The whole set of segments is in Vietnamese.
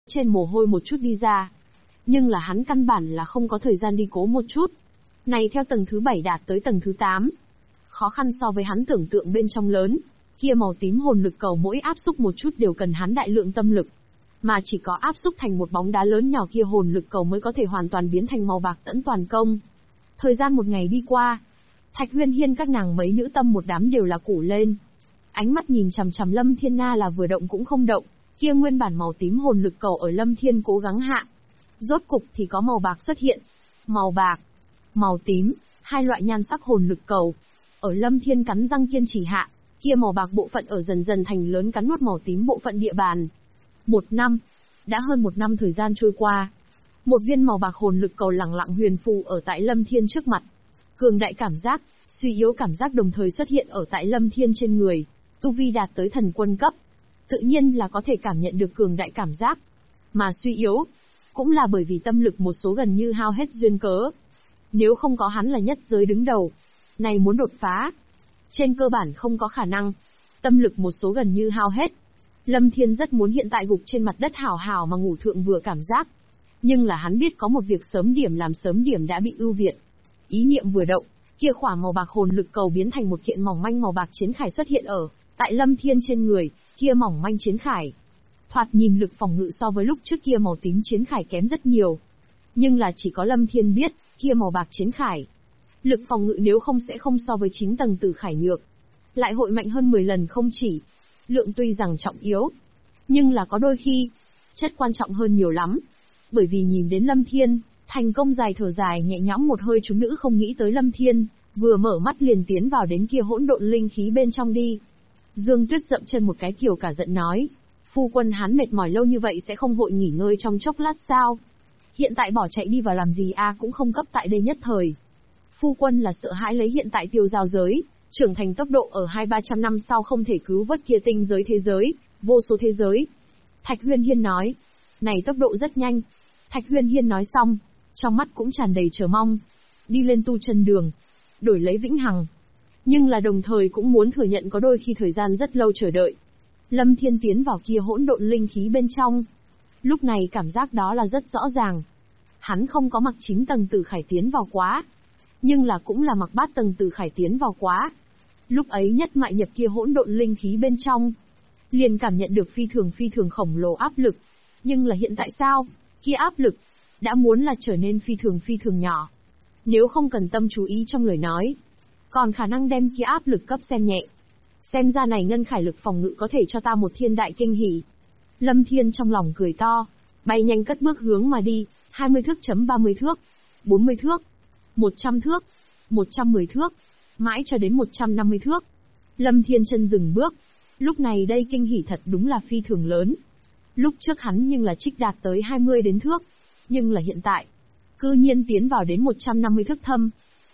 trên mồ hôi một chút đi ra. Nhưng là hắn căn bản là không có thời gian đi cố một chút. Này theo tầng thứ 7 đạt tới tầng thứ 8. Khó khăn so với hắn tưởng tượng bên trong lớn. Kia màu tím hồn lực cầu mỗi áp xúc một chút đều cần hắn đại lượng tâm lực. Mà chỉ có áp xúc thành một bóng đá lớn nhỏ kia hồn lực cầu mới có thể hoàn toàn biến thành màu bạc tẫn toàn công. Thời gian một ngày đi qua. Thạch Huyên Hiên các nàng mấy nữ tâm một đám đều là củ lên. Ánh mắt nhìn chằm chằm Lâm Thiên Na là vừa động cũng không động, kia nguyên bản màu tím hồn lực cầu ở Lâm Thiên cố gắng hạ. Rốt cục thì có màu bạc xuất hiện. Màu bạc, màu tím, hai loại nhan sắc hồn lực cầu. Ở Lâm Thiên cắn răng kiên trì hạ, kia màu bạc bộ phận ở dần dần thành lớn cắn nuốt màu tím bộ phận địa bàn. 1 năm, đã hơn 1 năm thời gian trôi qua. Một viên màu bạc hồn lực cầu lẳng lặng huyền phù ở tại Lâm Thiên trước mặt. Cường đại cảm giác, suy yếu cảm giác đồng thời xuất hiện ở tại Lâm Thiên trên người. Tu vi đạt tới thần quân cấp, tự nhiên là có thể cảm nhận được cường đại cảm giác. Mà suy yếu, cũng là bởi vì tâm lực một số gần như hao hết duyên cớ. Nếu không có hắn là nhất giới đứng đầu, này muốn đột phá, trên cơ bản không có khả năng. Tâm lực một số gần như hao hết. Lâm Thiên rất muốn hiện tại gục trên mặt đất hảo hảo mà ngủ thượng vừa cảm giác. Nhưng là hắn biết có một việc sớm điểm làm sớm điểm đã bị ưu việt. Ý niệm vừa động, kia khỏa màu bạc hồn lực cầu biến thành một kiện mỏng manh màu bạc chiến khải xuất hiện ở tại Lâm Thiên trên người, kia mỏng manh chiến khải. Thoạt nhìn lực phòng ngự so với lúc trước kia màu tím chiến khải kém rất nhiều. Nhưng là chỉ có Lâm Thiên biết, kia màu bạc chiến khải. Lực phòng ngự nếu không sẽ không so với 9 tầng tử khải nhược. Lại hội mạnh hơn 10 lần không chỉ. Lượng tuy rằng trọng yếu, nhưng là có đôi khi, chất quan trọng hơn nhiều lắm. Bởi vì nhìn đến Lâm Thiên, thành công dài thở dài nhẹ nhõm một hơi chúng nữ không nghĩ tới Lâm Thiên, vừa mở mắt liền tiến vào đến kia hỗn độn linh khí bên trong đi. Dương Tuyết dậm chân một cái kiểu cả giận nói, phu quân hắn mệt mỏi lâu như vậy sẽ không vội nghỉ ngơi trong chốc lát sao? Hiện tại bỏ chạy đi vào làm gì cũng không cấp tại đây nhất thời. Phu quân là sợ hãi lấy hiện tại tiêu giao giới, trưởng thành tốc độ ở 200-300 năm sau không thể cứu vớt kia tinh giới thế giới, vô số thế giới. Thạch Huyên Hiên nói, này tốc độ rất nhanh. Thạch Huyên Hiên nói xong, trong mắt cũng tràn đầy chờ mong. Đi lên tu chân đường, đổi lấy vĩnh hằng. Nhưng là đồng thời cũng muốn thừa nhận có đôi khi thời gian rất lâu chờ đợi. Lâm Thiên tiến vào kia hỗn độn linh khí bên trong. Lúc này cảm giác đó là rất rõ ràng. Hắn không có mặc 9 tầng tử khải tiến vào quá. Nhưng là cũng là mặc 8 tầng tử khải tiến vào quá. Lúc ấy nhất mại nhập kia hỗn độn linh khí bên trong. Liền cảm nhận được phi thường khổng lồ áp lực. Nhưng là hiện tại sao? Kia áp lực, đã muốn là trở nên phi thường nhỏ. Nếu không cần tâm chú ý trong lời nói, còn khả năng đem kia áp lực cấp xem nhẹ. Xem ra này ngân khải lực phòng ngự có thể cho ta một thiên đại kinh hỉ. Lâm Thiên trong lòng cười to, bay nhanh cất bước hướng mà đi, 20 thước chấm 30 thước, 40 thước, 100 thước, 110 thước, mãi cho đến 150 thước. Lâm Thiên chân dừng bước, lúc này đây kinh hỉ thật đúng là phi thường lớn. Lúc trước hắn nhưng là trích đạt tới 20 đến thước, nhưng là hiện tại, cư nhiên tiến vào đến 150 thước thâm.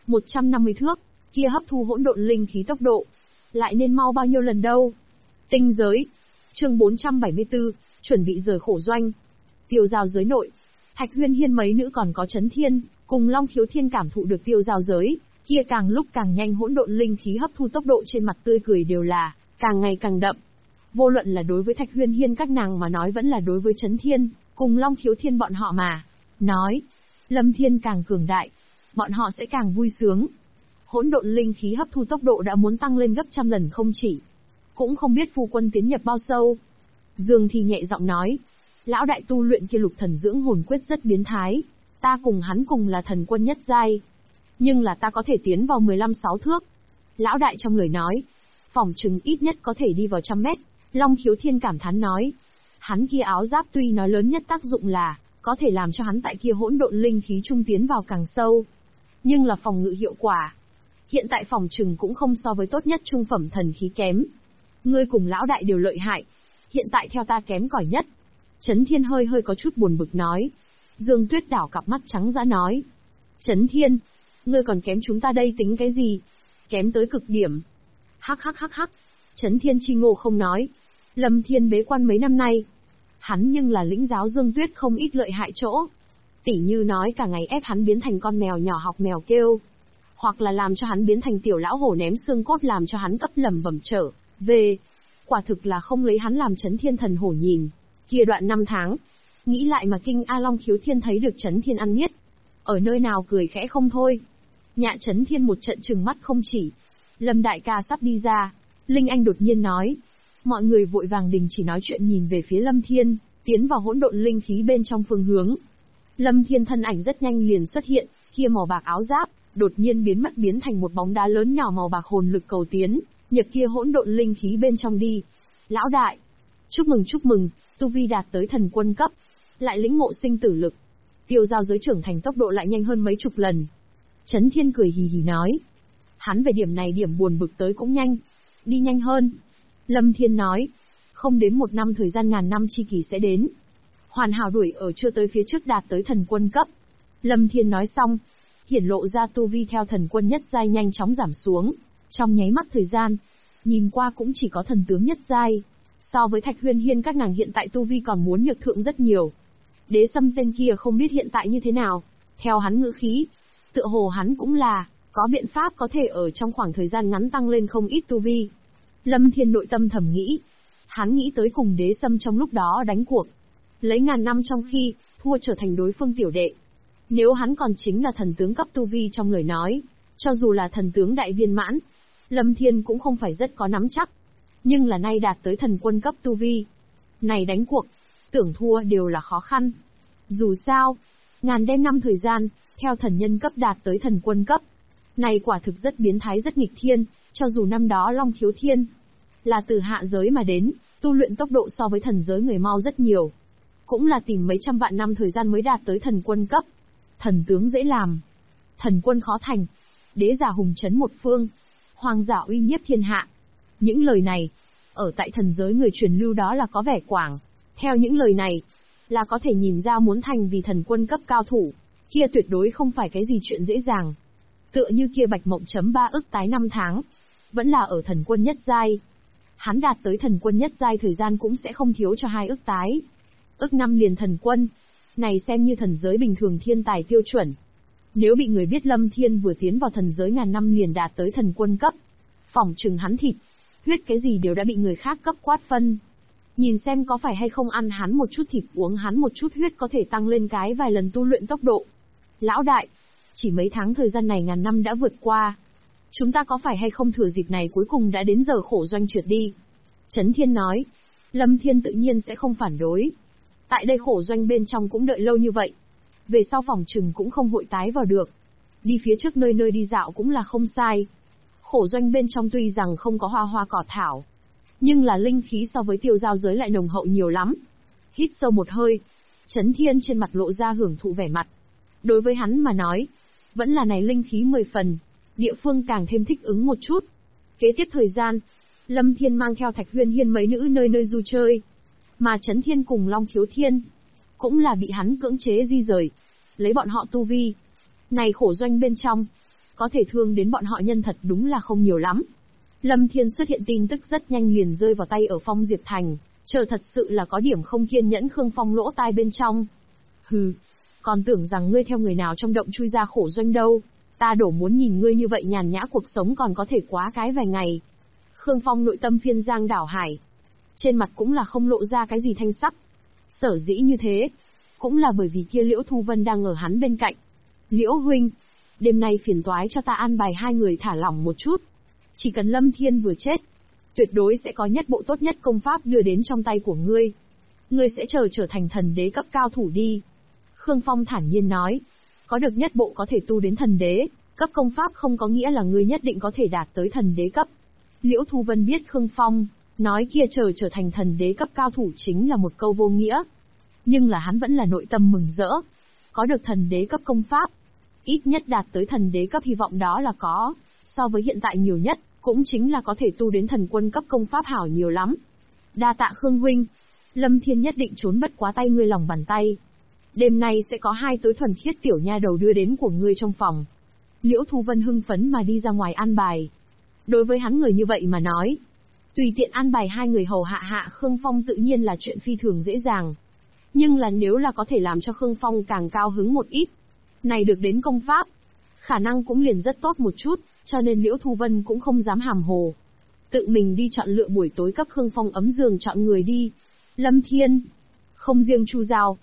150 thước, kia hấp thu hỗn độn linh khí tốc độ, lại nên mau bao nhiêu lần đâu. Tinh giới, chương 474, chuẩn bị rời khổ doanh. Tiêu giao giới nội, Thạch Huyên Hiên mấy nữ còn có Chấn Thiên, cùng Long Khiếu Thiên cảm thụ được tiêu giao giới, kia càng lúc càng nhanh hỗn độn linh khí hấp thu tốc độ trên mặt tươi cười đều là càng ngày càng đậm. Vô luận là đối với Thạch Huyên Hiên các nàng mà nói vẫn là đối với Chấn Thiên, cùng Long Khiếu Thiên bọn họ mà nói, Lâm Thiên càng cường đại, bọn họ sẽ càng vui sướng. Hỗn độn linh khí hấp thu tốc độ đã muốn tăng lên gấp trăm lần không chỉ. Cũng không biết phu quân tiến nhập bao sâu. Dương Thì nhẹ giọng nói, lão đại tu luyện kia lục thần dưỡng hồn quyết rất biến thái, ta cùng hắn cùng là thần quân nhất giai, nhưng là ta có thể tiến vào 15-6 thước. Lão đại trong lời nói, phỏng chừng ít nhất có thể đi vào 100 mét. Long Khiếu Thiên cảm thán nói, hắn kia áo giáp tuy nói lớn nhất tác dụng là có thể làm cho hắn tại kia hỗn độn linh khí trung tiến vào càng sâu, nhưng là phòng ngự hiệu quả hiện tại phòng trừng cũng không so với tốt nhất trung phẩm thần khí kém. Ngươi cùng lão đại đều lợi hại, hiện tại theo ta kém cỏi nhất. Chấn Thiên hơi có chút buồn bực nói. Dương Tuyết đảo cặp mắt trắng dã nói, Chấn Thiên, ngươi còn kém chúng ta đây tính cái gì? Kém tới cực điểm. Hắc. Chấn Thiên chi ngô không nói. Lâm Thiên bế quan mấy năm nay, hắn nhưng là lĩnh giáo Dương Tuyết không ít lợi hại chỗ. Tỉ như nói cả ngày ép hắn biến thành con mèo nhỏ học mèo kêu, hoặc là làm cho hắn biến thành tiểu lão hổ ném xương cốt làm cho hắn cấp lầm bẩm trở về. Quả thực là không lấy hắn làm Chấn Thiên thần hổ nhìn. Kia đoạn 5 tháng, Nghĩ lại mà kinh A Long Khiếu Thiên thấy được Chấn Thiên ăn miết. Ở nơi nào cười khẽ không thôi. Nhạ Chấn Thiên một trận trừng mắt không chỉ. Lâm đại ca sắp đi ra. Linh Anh đột nhiên nói. Mọi người vội vàng đình chỉ nói chuyện nhìn về phía Lâm Thiên, tiến vào hỗn độn linh khí bên trong phương hướng. Lâm Thiên thân ảnh rất nhanh liền xuất hiện, kia màu bạc áo giáp, đột nhiên biến mất biến thành một bóng đá lớn nhỏ màu bạc hồn lực cầu tiến, nhập kia hỗn độn linh khí bên trong đi. Lão đại, chúc mừng, tu vi đạt tới thần quân cấp, lại lĩnh ngộ sinh tử lực. Tiêu giao giới trưởng thành tốc độ lại nhanh hơn mấy chục lần. Chấn Thiên cười hì hì nói. Hắn về điểm này điểm buồn bực tới cũng nhanh. Đi nhanh hơn. Lâm Thiên nói. Không đến 1 năm thời gian ngàn năm chi kỳ sẽ đến. Hoàn hảo đuổi ở chưa tới phía trước đạt tới thần quân cấp. Lâm Thiên nói xong. Hiển lộ ra tu vi theo thần quân nhất giai nhanh chóng giảm xuống. Trong nháy mắt thời gian. Nhìn qua cũng chỉ có thần tướng nhất giai. So với Thạch Huyên Hiên các nàng hiện tại tu vi còn muốn nhược thượng rất nhiều. Đế Sâm tên kia không biết hiện tại như thế nào. Theo hắn ngữ khí, tựa hồ hắn cũng là có biện pháp có thể ở trong khoảng thời gian ngắn tăng lên không ít tu vi. Lâm Thiên nội tâm thầm nghĩ. Hắn nghĩ tới cùng Đế Sâm trong lúc đó đánh cuộc. Lấy ngàn năm trong khi, thua trở thành đối phương tiểu đệ. Nếu hắn còn chính là thần tướng cấp tu vi trong lời nói, cho dù là thần tướng đại viên mãn, Lâm Thiên cũng không phải rất có nắm chắc. Nhưng là nay đạt tới thần quân cấp tu vi. Này đánh cuộc, tưởng thua đều là khó khăn. Dù sao, ngàn đêm năm thời gian, theo thần nhân cấp đạt tới thần quân cấp. Này quả thực rất biến thái rất nghịch thiên, cho dù năm đó Long Khiếu Thiên là từ hạ giới mà đến, tu luyện tốc độ so với thần giới người mau rất nhiều. Cũng là tìm mấy trăm vạn năm thời gian mới đạt tới thần quân cấp. Thần tướng dễ làm, thần quân khó thành. Đế giả hùng chấn một phương, hoàng giả uy nhiếp thiên hạ. Những lời này, ở tại thần giới người truyền lưu đó là có vẻ quảng. Theo những lời này, là có thể nhìn ra muốn thành vì thần quân cấp cao thủ, kia tuyệt đối không phải cái gì chuyện dễ dàng. Tựa như kia Bạch Mộng chấm 3 ức tái 5 tháng, vẫn là ở thần quân nhất giai. Hắn đạt tới thần quân nhất giai thời gian cũng sẽ không thiếu cho 2 ức tái. Ức năm liền thần quân, này xem như thần giới bình thường thiên tài tiêu chuẩn. Nếu bị người biết Lâm Thiên vừa tiến vào thần giới ngàn năm liền đạt tới thần quân cấp, phỏng chừng hắn thịt, huyết cái gì đều đã bị người khác cấp quát phân. Nhìn xem có phải hay không ăn hắn một chút thịt uống hắn một chút huyết có thể tăng lên cái vài lần tu luyện tốc độ. Lão đại, chỉ mấy tháng thời gian này ngàn năm đã vượt qua. Chúng ta có phải hay không thừa dịp này cuối cùng đã đến giờ khổ doanh trượt đi? Chấn Thiên nói. Lâm Thiên tự nhiên sẽ không phản đối. Tại đây khổ doanh bên trong cũng đợi lâu như vậy. Về sau phòng trừng cũng không vội tái vào được. Đi phía trước nơi nơi đi dạo cũng là không sai. Khổ doanh bên trong tuy rằng không có hoa hoa cỏ thảo, nhưng là linh khí so với tiêu giao giới lại nồng hậu nhiều lắm. Hít sâu một hơi, Chấn Thiên trên mặt lộ ra hưởng thụ vẻ mặt. Đối với hắn mà nói, vẫn là này linh khí 10 phần, địa phương càng thêm thích ứng một chút. Kế tiếp thời gian, Lâm Thiên mang theo Thạch Huyên Hiên mấy nữ nơi nơi du chơi. Mà Chấn Thiên cùng Long Khiếu Thiên, cũng là bị hắn cưỡng chế di rời, lấy bọn họ tu vi. Này khổ doanh bên trong, có thể thương đến bọn họ nhân thật đúng là không nhiều lắm. Lâm Thiên xuất hiện tin tức rất nhanh liền rơi vào tay ở Phong Diệp Thành, chờ thật sự là có điểm không kiên nhẫn Khương Phong lỗ tai bên trong. Hừ, còn tưởng rằng ngươi theo người nào trong động chui ra khổ doanh đâu, ta đổ muốn nhìn ngươi như vậy nhàn nhã cuộc sống còn có thể quá cái vài ngày. Khương Phong nội tâm phiên giang đảo hải, trên mặt cũng là không lộ ra cái gì thanh sắc. Sở dĩ như thế, cũng là bởi vì kia Liễu Thu Vân đang ở hắn bên cạnh. Liễu huynh, đêm nay phiền toái cho ta an bài 2 người thả lỏng một chút. Chỉ cần Lâm Thiên vừa chết, tuyệt đối sẽ có nhất bộ tốt nhất công pháp đưa đến trong tay của ngươi. Ngươi sẽ trở thành thần đế cấp cao thủ đi. Khương Phong thản nhiên nói, có được nhất bộ có thể tu đến thần đế cấp công pháp không có nghĩa là ngươi nhất định có thể đạt tới thần đế cấp. Liễu Thu Vân biết Khương Phong nói kia trở thành thần đế cấp cao thủ chính là một câu vô nghĩa. Nhưng là hắn vẫn là nội tâm mừng rỡ. Có được thần đế cấp công pháp, ít nhất đạt tới thần đế cấp hy vọng đó là có, so với hiện tại nhiều nhất, cũng chính là có thể tu đến thần quân cấp công pháp hảo nhiều lắm. Đa tạ Khương huynh, Lâm Thiên nhất định trốn bất quá tay ngươi lòng bàn tay. Đêm nay sẽ có 2 tối thuần khiết tiểu nha đầu đưa đến của ngươi trong phòng. Liễu Thu Vân hưng phấn mà đi ra ngoài an bài. Đối với hắn người như vậy mà nói, tùy tiện an bài 2 người hầu hạ Khương Phong tự nhiên là chuyện phi thường dễ dàng. Nhưng là nếu là có thể làm cho Khương Phong càng cao hứng một ít, này được đến công pháp, khả năng cũng liền rất tốt một chút, cho nên Liễu Thu Vân cũng không dám hàm hồ. Tự mình đi chọn lựa buổi tối cấp Khương Phong ấm giường chọn người đi. Lâm Thiên, không riêng Chu Giao,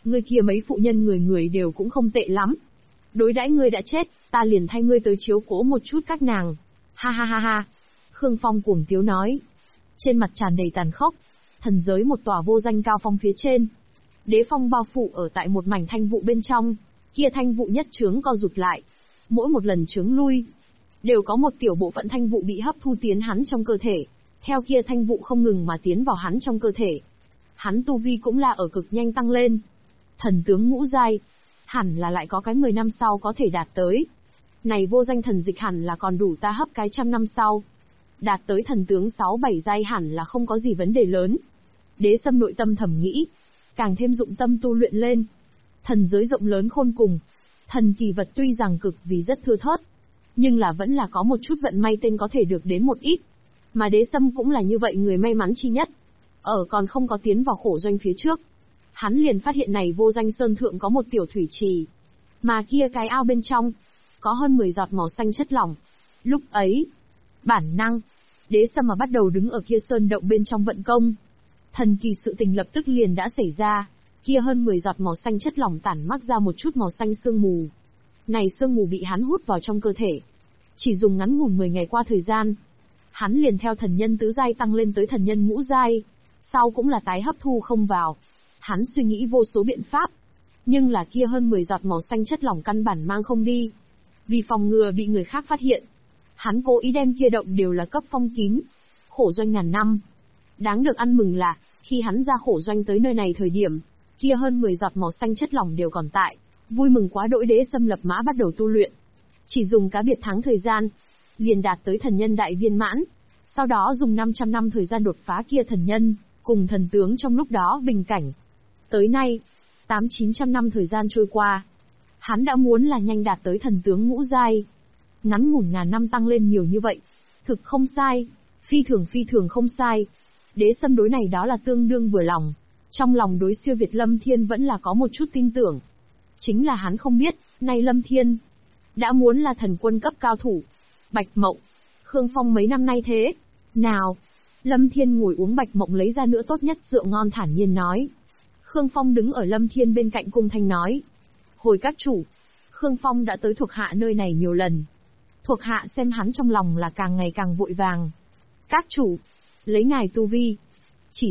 Ngươi kia mấy phụ nhân người người đều cũng không tệ lắm. Đối đãi ngươi đã chết, ta liền thay ngươi tới chiếu cố một chút các nàng. Ha ha ha ha. Khương Phong cuồng tiếu nói. Trên mặt tràn đầy tàn khốc. Thần giới một tòa vô danh cao phong phía trên. Đế phong bao phủ ở tại một mảnh thanh vụ bên trong. Kia thanh vụ nhất trướng co rụt lại. Mỗi một lần trướng lui, đều có một tiểu bộ phận thanh vụ bị hấp thu tiến hắn trong cơ thể. Theo kia thanh vụ không ngừng mà tiến vào hắn trong cơ thể. Hắn tu vi cũng là ở cực nhanh tăng lên. Thần tướng ngũ giai, hẳn là lại có cái 10 năm sau có thể đạt tới. Này vô danh thần dịch hẳn là còn đủ ta hấp cái 100 năm sau. Đạt tới thần tướng 6-7 giai hẳn là không có gì vấn đề lớn. Đế Sâm nội tâm thầm nghĩ, càng thêm dụng tâm tu luyện lên. Thần giới rộng lớn khôn cùng, thần kỳ vật tuy rằng cực vì rất thưa thớt, nhưng là vẫn là có một chút vận may tên có thể được đến một ít. Mà Đế Sâm cũng là như vậy người may mắn chi nhất. Ở còn không có tiến vào khổ doanh phía trước, hắn liền phát hiện này vô danh sơn thượng có một tiểu thủy trì. Mà kia cái ao bên trong, có hơn 10 giọt màu xanh chất lỏng. Lúc ấy, bản năng, Đế Sâm mà bắt đầu đứng ở kia sơn động bên trong vận công. Thần kỳ sự tình lập tức liền đã xảy ra, kia hơn 10 giọt màu xanh chất lỏng tản mắc ra một chút màu xanh sương mù. Này sương mù bị hắn hút vào trong cơ thể. Chỉ dùng ngắn ngủn 10 ngày qua thời gian, hắn liền theo thần nhân tứ giai tăng lên tới thần nhân ngũ giai, sau cũng là tái hấp thu không vào. Hắn suy nghĩ vô số biện pháp, nhưng là kia hơn 10 giọt màu xanh chất lỏng căn bản mang không đi. Vì phòng ngừa bị người khác phát hiện, hắn cố ý đem kia động đều là cấp phong kín. Khổ doanh ngàn năm. Đáng được ăn mừng là, khi hắn ra khổ doanh tới nơi này thời điểm, kia hơn 10 giọt màu xanh chất lỏng đều còn tại. Vui mừng quá đỗi, Đế Sâm lập mã bắt đầu tu luyện. Chỉ dùng cá biệt tháng thời gian, liền đạt tới thần nhân đại viên mãn. Sau đó dùng 500 năm thời gian đột phá kia thần nhân, cùng thần tướng trong lúc đó bình cảnh. Tới nay, 800-900 năm thời gian trôi qua, hắn đã muốn là nhanh đạt tới thần tướng ngũ giai. Ngắn ngủn ngàn năm tăng lên nhiều như vậy, thực không sai, phi thường không sai. Đế Sâm đối này đó là tương đương vừa lòng, trong lòng đối siêu việt Lâm Thiên vẫn là có một chút tin tưởng. Chính là hắn không biết, nay Lâm Thiên đã muốn là thần quân cấp cao thủ. Bạch Mộng, Khương Phong mấy năm nay thế nào? Lâm Thiên ngồi uống Bạch Mộng lấy ra nữa tốt nhất rượu ngon thản nhiên nói. Khương Phong đứng ở Lâm Thiên bên cạnh cung thanh nói. Hồi các chủ, Khương Phong đã tới thuộc hạ nơi này nhiều lần. Thuộc hạ xem hắn trong lòng là càng ngày càng vội vàng. Các chủ, lấy ngài tu vi, chỉ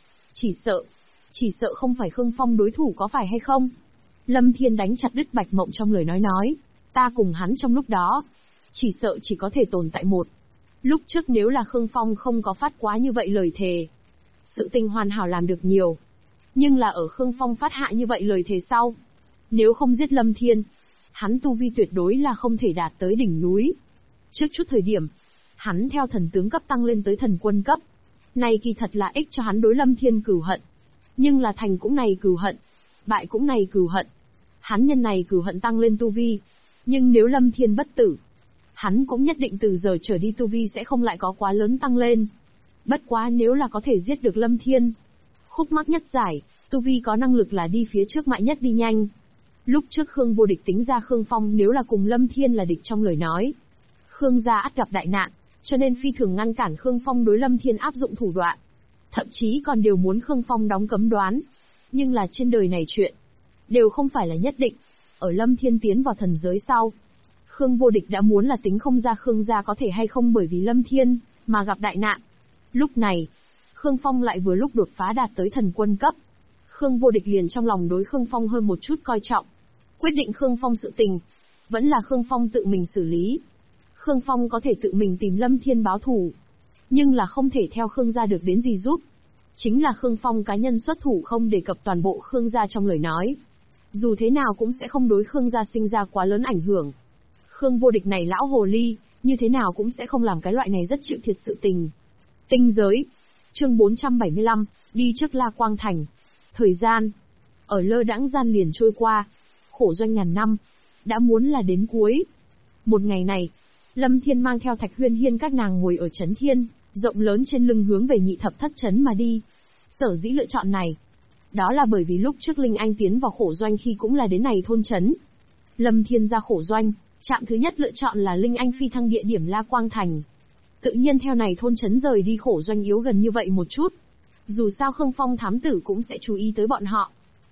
sợ không phải Khương Phong đối thủ có phải hay không? Lâm Thiên đánh chặt đứt Bạch Mộng trong lời nói. Ta cùng hắn trong lúc đó, chỉ sợ chỉ có thể tồn tại một. Lúc trước nếu là Khương Phong không có phát quá như vậy lời thề, sự tình hoàn hảo làm được nhiều. Nhưng là ở Khương Phong phát hạ như vậy lời thề sau, nếu không giết Lâm Thiên, hắn tu vi tuyệt đối là không thể đạt tới đỉnh núi. Trước chút thời điểm, hắn theo thần tướng cấp tăng lên tới thần quân cấp. Này kỳ thật là ích cho hắn đối Lâm Thiên cừu hận. Nhưng là thành cũng này cừu hận, bại cũng này cừu hận. Hắn nhân này cừu hận tăng lên tu vi. Nhưng nếu Lâm Thiên bất tử, hắn cũng nhất định từ giờ trở đi tu vi sẽ không lại có quá lớn tăng lên. Bất quá nếu là có thể giết được Lâm Thiên, khúc mắc nhất giải, tu vi có năng lực là đi phía trước mạnh nhất đi nhanh. Lúc trước Khương Vô Địch tính ra Khương Phong nếu là cùng Lâm Thiên là địch trong lời nói, Khương gia ắt gặp đại nạn, cho nên phi thường ngăn cản Khương Phong đối Lâm Thiên áp dụng thủ đoạn. Thậm chí còn đều muốn Khương Phong đóng cấm đoán. Nhưng là trên đời này chuyện, đều không phải là nhất định. Ở Lâm Thiên tiến vào thần giới sau, Khương Vô Địch đã muốn là tính không ra Khương gia có thể hay không bởi vì Lâm Thiên mà gặp đại nạn. Lúc này, Khương Phong lại vừa lúc đột phá đạt tới thần quân cấp. Khương Vô Địch liền trong lòng đối Khương Phong hơn một chút coi trọng. Quyết định Khương Phong sự tình, vẫn là Khương Phong tự mình xử lý. Khương Phong có thể tự mình tìm Lâm Thiên báo thù, nhưng là không thể theo Khương gia được đến gì giúp. Chính là Khương Phong cá nhân xuất thủ không đề cập toàn bộ Khương gia trong lời nói. Dù thế nào cũng sẽ không đối Khương gia sinh ra quá lớn ảnh hưởng. Khương Vô Địch này lão hồ ly, như thế nào cũng sẽ không làm cái loại này rất chịu thiệt sự tình. Tinh giới. Chương 475, đi trước La Quang Thành. Thời gian ở lơ đãng gian liền trôi qua. Khổ doanh ngàn năm, đã muốn là đến cuối. Một ngày này, Lâm Thiên mang theo Thạch Huyên Hiên các nàng ngồi ở trấn Thiên, rộng lớn trên lưng hướng về Nhị Thập Thất trấn mà đi. Sở dĩ lựa chọn này, đó là bởi vì lúc trước Linh Anh tiến vào khổ doanh khi cũng là đến này thôn trấn. Lâm Thiên ra khổ doanh, trạm thứ nhất lựa chọn là Linh Anh phi thăng địa điểm La Quang Thành. Tự nhiên theo này thôn trấn rời đi khổ doanh yếu gần như vậy một chút. Dù sao Khương Phong thám tử cũng sẽ chú ý tới bọn họ.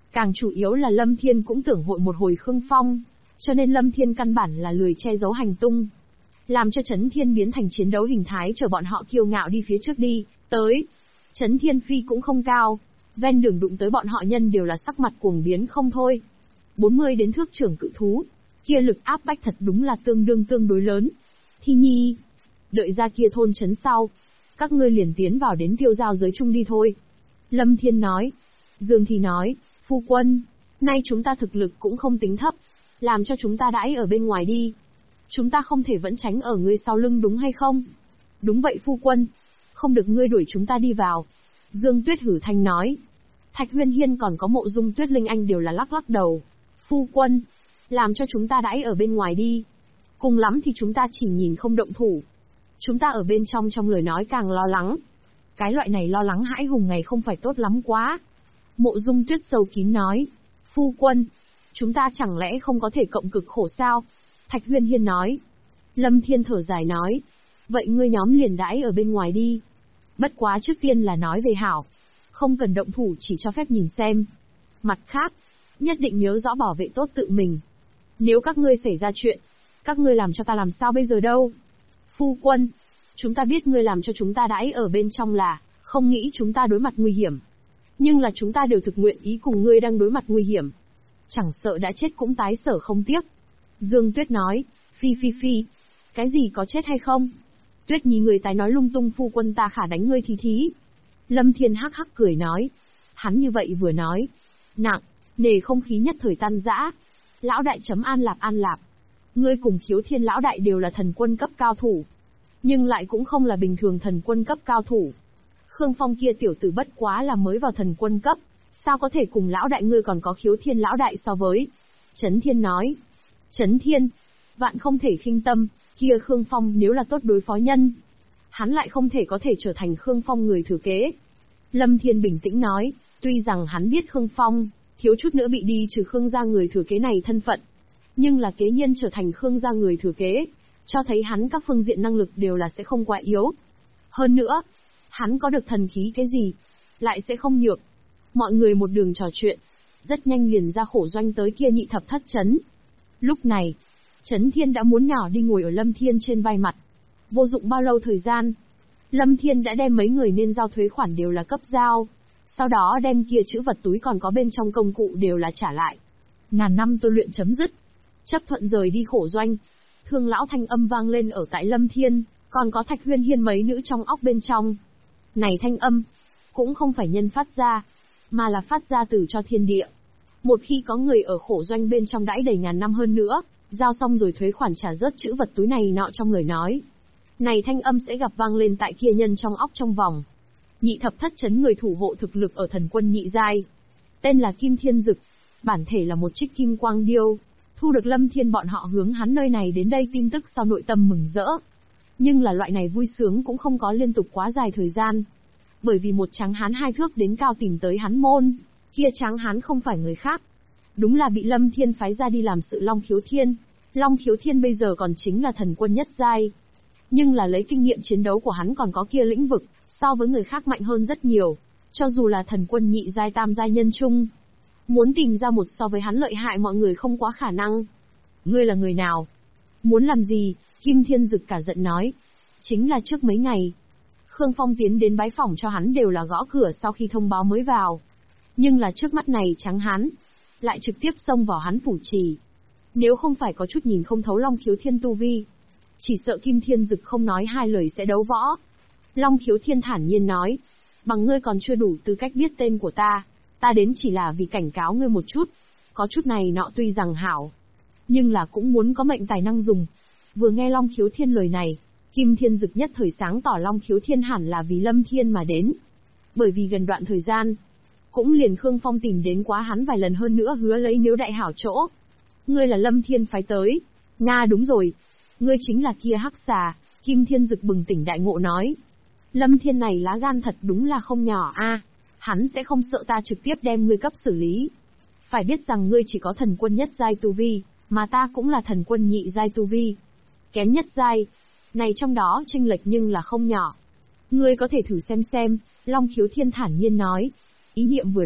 Càng chủ yếu là Lâm Thiên cũng tưởng hội một hồi Khương Phong, cho nên Lâm Thiên căn bản là lười che giấu hành tung. Làm cho Chấn Thiên biến thành chiến đấu hình thái chờ bọn họ kiêu ngạo đi phía trước đi, tới. Chấn Thiên phi cũng không cao, ven đường đụng tới bọn họ nhân đều là sắc mặt cuồng biến không thôi. 40 đến thước trưởng cự thú, kia lực áp bách thật đúng là tương đối lớn. Thi Nhi, đợi ra kia thôn trấn sau, các ngươi liền tiến vào đến tiêu giao giới chung đi thôi. Lâm Thiên nói. Dương Thi nói, phu quân, nay chúng ta thực lực cũng không tính thấp, làm cho chúng ta đãi ở bên ngoài đi. Chúng ta không thể vẫn tránh ở ngươi sau lưng đúng hay không? Đúng vậy phu quân, không được ngươi đuổi chúng ta đi vào. Dương Tuyết hử thanh nói. Thạch Huyên Hiên còn có Mộ Dung Tuyết Linh Anh đều là lắc lắc đầu. Phu quân, làm cho chúng ta đãi ở bên ngoài đi. Cùng lắm thì chúng ta chỉ nhìn không động thủ. Chúng ta ở bên trong lời nói càng lo lắng. Cái loại này lo lắng hãi hùng ngày không phải tốt lắm quá. Mộ Dung Tuyết sâu kín nói. Phu quân, chúng ta chẳng lẽ không có thể cộng cực khổ sao? Thạch Huyên Hiên nói. Lâm Thiên thở dài nói. Vậy ngươi nhóm liền đãi ở bên ngoài đi. Bất quá trước tiên là nói về hảo. Không cần động thủ chỉ cho phép nhìn xem. Mặt khác, nhất định nhớ rõ bảo vệ tốt tự mình. Nếu các ngươi xảy ra chuyện, các ngươi làm cho ta làm sao bây giờ đâu? Phu quân, chúng ta biết ngươi làm cho chúng ta đãi ở bên trong là, không nghĩ chúng ta đối mặt nguy hiểm. Nhưng là chúng ta đều thực nguyện ý cùng ngươi đang đối mặt nguy hiểm. Chẳng sợ đã chết cũng tái sở không tiếc. Dương Tuyết nói, phi, cái gì có chết hay không? Tuyết Nhi người tái nói lung tung phu quân ta khả đánh ngươi thí. Lâm Thiên hắc hắc cười nói. Hắn như vậy vừa nói. Nặng, nề không khí nhất thời tan rã. Lão đại chấm an lạp. Ngươi cùng Khiếu Thiên lão đại đều là thần quân cấp cao thủ. Nhưng lại cũng không là bình thường thần quân cấp cao thủ. Khương Phong kia tiểu tử bất quá là mới vào thần quân cấp. Sao có thể cùng lão đại ngươi còn có Khiếu Thiên lão đại so với? Chấn Thiên nói. Chấn Thiên, vạn không thể khinh tâm, kia Khương Phong nếu là tốt đối phó nhân. Hắn lại không thể có thể trở thành Khương Phong người thừa kế. Lâm Thiên bình tĩnh nói, tuy rằng hắn biết Khương Phong, thiếu chút nữa bị đi trừ Khương gia người thừa kế này thân phận. Nhưng là kế nhiên trở thành Khương gia người thừa kế, cho thấy hắn các phương diện năng lực đều là sẽ không quá yếu. Hơn nữa, hắn có được thần khí cái gì, lại sẽ không nhược. Mọi người một đường trò chuyện, rất nhanh liền ra khổ doanh tới kia nhị thập thất trấn. Lúc này, Chấn Thiên đã muốn nhỏ đi ngồi ở Lâm Thiên trên vai mặt. Vô dụng bao lâu thời gian, Lâm Thiên đã đem mấy người nên giao thuế khoản đều là cấp giao. Sau đó đem kia chữ vật túi còn có bên trong công cụ đều là trả lại. Ngàn năm tôi luyện chấm dứt. Chấp thuận rời đi khổ doanh. Thương lão thanh âm vang lên ở tại Lâm Thiên, còn có Thạch Huyên Hiên mấy nữ trong óc bên trong. Này thanh âm, cũng không phải nhân phát ra, mà là phát ra từ cho thiên địa. Một khi có người ở khổ doanh bên trong đãi đầy ngàn năm hơn nữa, giao xong rồi thuế khoản trả rớt chữ vật túi này nọ trong lời nói. Này thanh âm sẽ gặp vang lên tại kia nhân trong óc trong vòng. Nhị thập thất trấn người thủ hộ thực lực ở thần quân nhị giai. Tên là Kim Thiên Dực, bản thể là một trích kim quang điêu. Thu được Lâm Thiên bọn họ hướng hắn nơi này đến đây tin tức sau nội tâm mừng rỡ. Nhưng là loại này vui sướng cũng không có liên tục quá dài thời gian. Bởi vì một tráng hán 2 thước đến cao tìm tới hắn môn. Kia tráng hán không phải người khác. Đúng là bị Lâm Thiên phái ra đi làm sự Long Khiếu Thiên. Long Khiếu Thiên bây giờ còn chính là thần quân nhất giai. Nhưng là lấy kinh nghiệm chiến đấu của hắn còn có kia lĩnh vực, so với người khác mạnh hơn rất nhiều. Cho dù là thần quân nhị giai tam giai nhân chung, muốn tìm ra một so với hắn lợi hại mọi người không quá khả năng. Ngươi là người nào? Muốn làm gì? Kim Thiên Dực cả giận nói. Chính là trước mấy ngày, Khương Phong tiến đến bái phỏng cho hắn đều là gõ cửa sau khi thông báo mới vào. Nhưng là trước mắt này trắng hắn, lại trực tiếp xông vào hắn phủ trì. Nếu không phải có chút nhìn không thấu Long Khiếu Thiên tu vi, chỉ sợ Kim Thiên Dực không nói hai lời sẽ đấu võ. Long Khiếu Thiên thản nhiên nói, bằng ngươi còn chưa đủ tư cách biết tên của ta đến chỉ là vì cảnh cáo ngươi một chút. Có chút này nọ tuy rằng hảo, nhưng là cũng muốn có mệnh tài năng dùng. Vừa nghe Long Khiếu Thiên lời này, Kim Thiên Dực nhất thời sáng tỏ Long Khiếu Thiên hẳn là vì Lâm Thiên mà đến. Bởi vì gần đoạn thời gian, cũng liền Khương Phong tìm đến quá hắn vài lần hơn nữa hứa lấy nếu đại hảo chỗ. Ngươi là Lâm Thiên phái tới. Nga đúng rồi. Ngươi chính là kia hắc xà. Kim Thiên Dực bừng tỉnh đại ngộ nói. Lâm Thiên này lá gan thật đúng là không nhỏ a. Hắn sẽ không sợ ta trực tiếp đem ngươi cấp xử lý. Phải biết rằng ngươi chỉ có thần quân nhất giai tu vi, mà ta cũng là thần quân nhị giai tu vi. Kém nhất giai. Này trong đó chênh lệch nhưng là không nhỏ. Ngươi có thể thử xem. Long Khiếu Thiên thản nhiên nói. Ý niệm vừa động,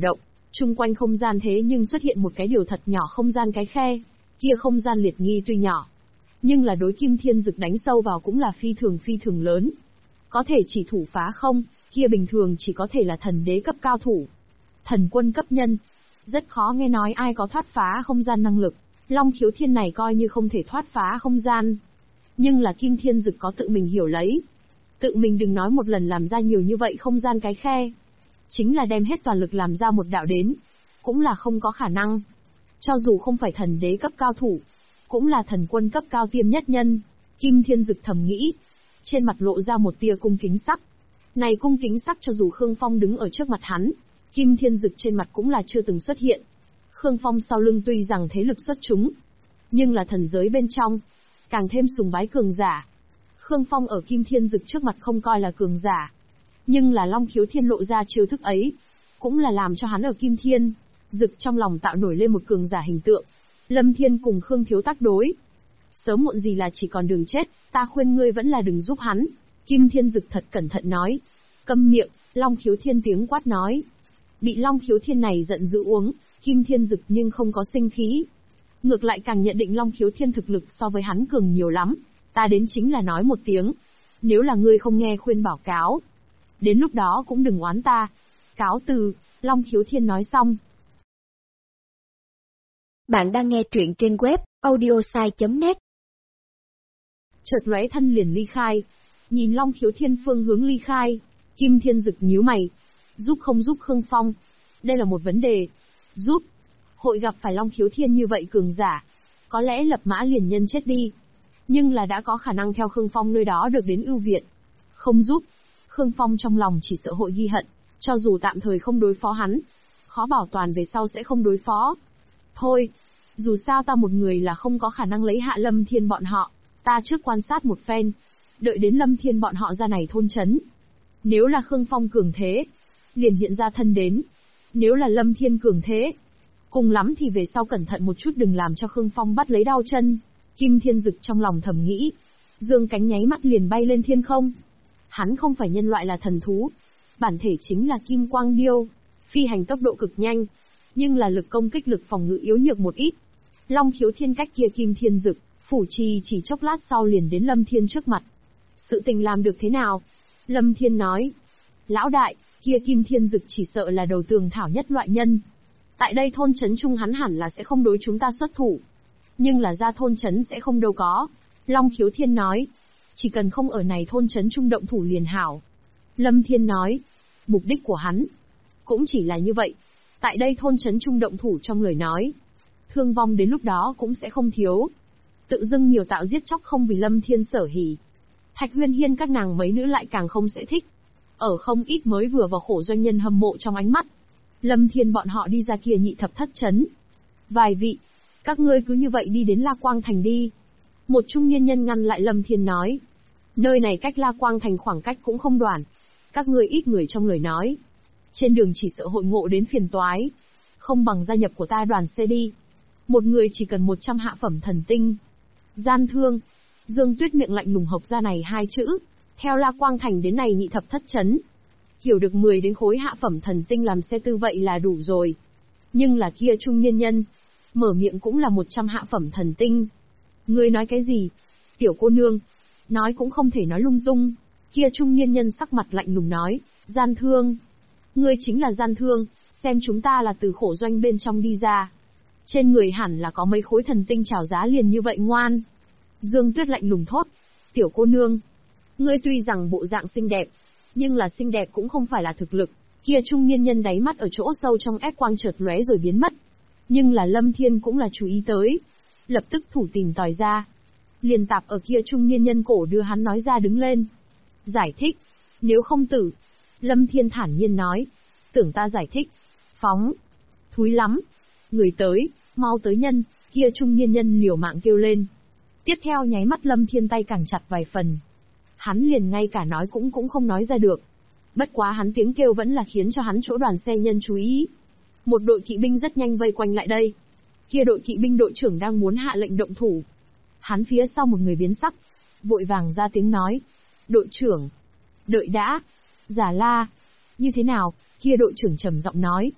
Chung quanh không gian thế nhưng xuất hiện một cái điều thật nhỏ, không gian cái khe. Kia không gian liệt nghi tuy nhỏ, nhưng là đối Kim Thiên Dực đánh sâu vào cũng là phi thường lớn. Có thể chỉ thủ phá không, kia bình thường chỉ có thể là thần đế cấp cao thủ. Thần quân cấp nhân. Rất khó nghe nói ai có thoát phá không gian năng lực. Long Khiếu Thiên này coi như không thể thoát phá không gian. Nhưng là Kim Thiên Dực có tự mình hiểu lấy. Tự mình đừng nói một lần làm ra nhiều như vậy không gian cái khe. Chính là đem hết toàn lực làm ra một đạo đến. Cũng là không có khả năng. Cho dù không phải thần đế cấp cao thủ, cũng là thần quân cấp cao tiêm nhất nhân. Kim Thiên Dực thầm nghĩ. Trên mặt lộ ra một tia cung kính sắc. Này cung kính sắc cho dù Khương Phong đứng ở trước mặt hắn, Kim Thiên Dực trên mặt cũng là chưa từng xuất hiện. Khương Phong sau lưng tuy rằng thế lực xuất chúng, nhưng là thần giới bên trong, càng thêm sùng bái cường giả. Khương Phong ở Kim Thiên Dực trước mặt không coi là cường giả, nhưng là Long Khiếu Thiên lộ ra chiêu thức ấy, cũng là làm cho hắn ở Kim Thiên Dực trong lòng tạo nổi lên một cường giả hình tượng. Lâm Thiên cùng Khương Thiếu tác đối, sớm muộn gì là chỉ còn đường chết, ta khuyên ngươi vẫn là đừng giúp hắn. Kim Thiên Dực thật cẩn thận nói. Câm miệng, Long Khiếu Thiên tiếng quát nói. Bị Long Khiếu Thiên này giận dữ uống, Kim Thiên Dực nhưng không có sinh khí. Ngược lại càng nhận định Long Khiếu Thiên thực lực so với hắn cường nhiều lắm. Ta đến chính là nói một tiếng. Nếu là ngươi không nghe khuyên bảo cáo, đến lúc đó cũng đừng oán ta. Cáo từ, Long Khiếu Thiên nói xong. Bạn đang nghe truyện trên web audiosai.net. Chợt lóe thân liền ly khai. Nhìn Long Khiếu Thiên phương hướng ly khai, Kim Thiên Dực nhíu mày. Giúp không giúp Khương Phong? Đây là một vấn đề. Giúp. Hội gặp phải Long Khiếu Thiên như vậy cường giả, có lẽ lập mã liền nhân chết đi. Nhưng là đã có khả năng theo Khương Phong nơi đó được đến ưu việt. Không giúp, Khương Phong trong lòng chỉ sợ hội ghi hận, cho dù tạm thời không đối phó hắn, khó bảo toàn về sau sẽ không đối phó. Thôi, dù sao ta một người là không có khả năng lấy hạ Lâm Thiên bọn họ, ta trước quan sát một phen, đợi đến Lâm Thiên bọn họ ra này thôn trấn. Nếu là Khương Phong cường thế, liền hiện ra thân đến. Nếu là Lâm Thiên cường thế, cùng lắm thì về sau cẩn thận một chút đừng làm cho Khương Phong bắt lấy đau chân. Kim Thiên Dực trong lòng thầm nghĩ, dương cánh nháy mắt liền bay lên thiên không. Hắn không phải nhân loại là thần thú, bản thể chính là Kim Quang Điêu, phi hành tốc độ cực nhanh, nhưng là lực công kích lực phòng ngự yếu nhược một ít. Long Khiếu Thiên cách kia Kim Thiên Dực, phủ trì chỉ chốc lát sau liền đến Lâm Thiên trước mặt. Sự tình làm được thế nào? Lâm Thiên nói, lão đại, kia Kim Thiên Dực chỉ sợ là đầu tường thảo nhất loại nhân. Tại đây thôn trấn trung hắn hẳn là sẽ không đối chúng ta xuất thủ. Nhưng là ra thôn trấn sẽ không đâu có. Long Khiếu Thiên nói, chỉ cần không ở này thôn trấn trung động thủ liền hảo. Lâm Thiên nói, mục đích của hắn cũng chỉ là như vậy. Tại đây thôn trấn trung động thủ trong lời nói, thương vong đến lúc đó cũng sẽ không thiếu. Tự dưng nhiều tạo giết chóc không vì Lâm Thiên sở hỉ. Thạch Huyên Hiên các nàng mấy nữ lại càng không sẽ thích. Ở không ít mới vừa vào khổ doanh nhân hâm mộ trong ánh mắt. Lâm Thiên bọn họ đi ra kia nhị thập thất trấn. Vài vị, các ngươi cứ như vậy đi đến La Quang Thành đi. Một trung niên nhân ngăn lại Lâm Thiên nói. Nơi này cách La Quang Thành khoảng cách cũng không đoạn. Các ngươi ít người trong lời nói. Trên đường chỉ sợ hội ngộ đến phiền toái. Không bằng gia nhập của ta đoàn xe đi. Một người chỉ cần 100 hạ phẩm thần tinh. Gian thương. Dương Tuyết miệng lạnh lùng hộc ra này hai chữ. Theo La Quang Thành đến này nhị thập thất trấn. Hiểu được 10 đến khối hạ phẩm thần tinh làm xe tư vậy là đủ rồi. Nhưng là kia trung niên nhân. Mở miệng cũng là 100 hạ phẩm thần tinh. Ngươi nói cái gì? Tiểu cô nương. Nói cũng không thể nói lung tung. Kia trung niên nhân sắc mặt lạnh lùng nói. Gian thương. Ngươi chính là gian thương. Xem chúng ta là từ khổ doanh bên trong đi ra. Trên người hẳn là có mấy khối thần tinh chào giá liền như vậy ngoan. Dương Tuyết lạnh lùng thốt. Tiểu cô nương. Ngươi tuy rằng bộ dạng xinh đẹp, nhưng là xinh đẹp cũng không phải là thực lực. Kia trung niên nhân đáy mắt ở chỗ sâu trong ép quang chợt lóe rồi biến mất. Nhưng là Lâm Thiên cũng là chú ý tới. Lập tức thủ tìm tòi ra. Liền tạp ở kia trung niên nhân cổ đưa hắn nói ra đứng lên. Giải thích. Nếu không tử. Lâm Thiên thản nhiên nói. Tưởng ta giải thích. Phóng. Thúi lắm. Người tới, mau tới nhân. Kia trung niên nhân liều mạng kêu lên. Tiếp theo nháy mắt Lâm Thiên tay càng chặt vài phần. Hắn liền ngay cả nói cũng không nói ra được. Bất quá hắn tiếng kêu vẫn là khiến cho hắn chỗ đoàn xe nhân chú ý. Một đội kỵ binh rất nhanh vây quanh lại đây. Kia đội kỵ binh đội trưởng đang muốn hạ lệnh động thủ. Hắn phía sau một người biến sắc, vội vàng ra tiếng nói. Đội trưởng, đợi đã. Giả La. Như thế nào? Kia đội trưởng trầm giọng nói.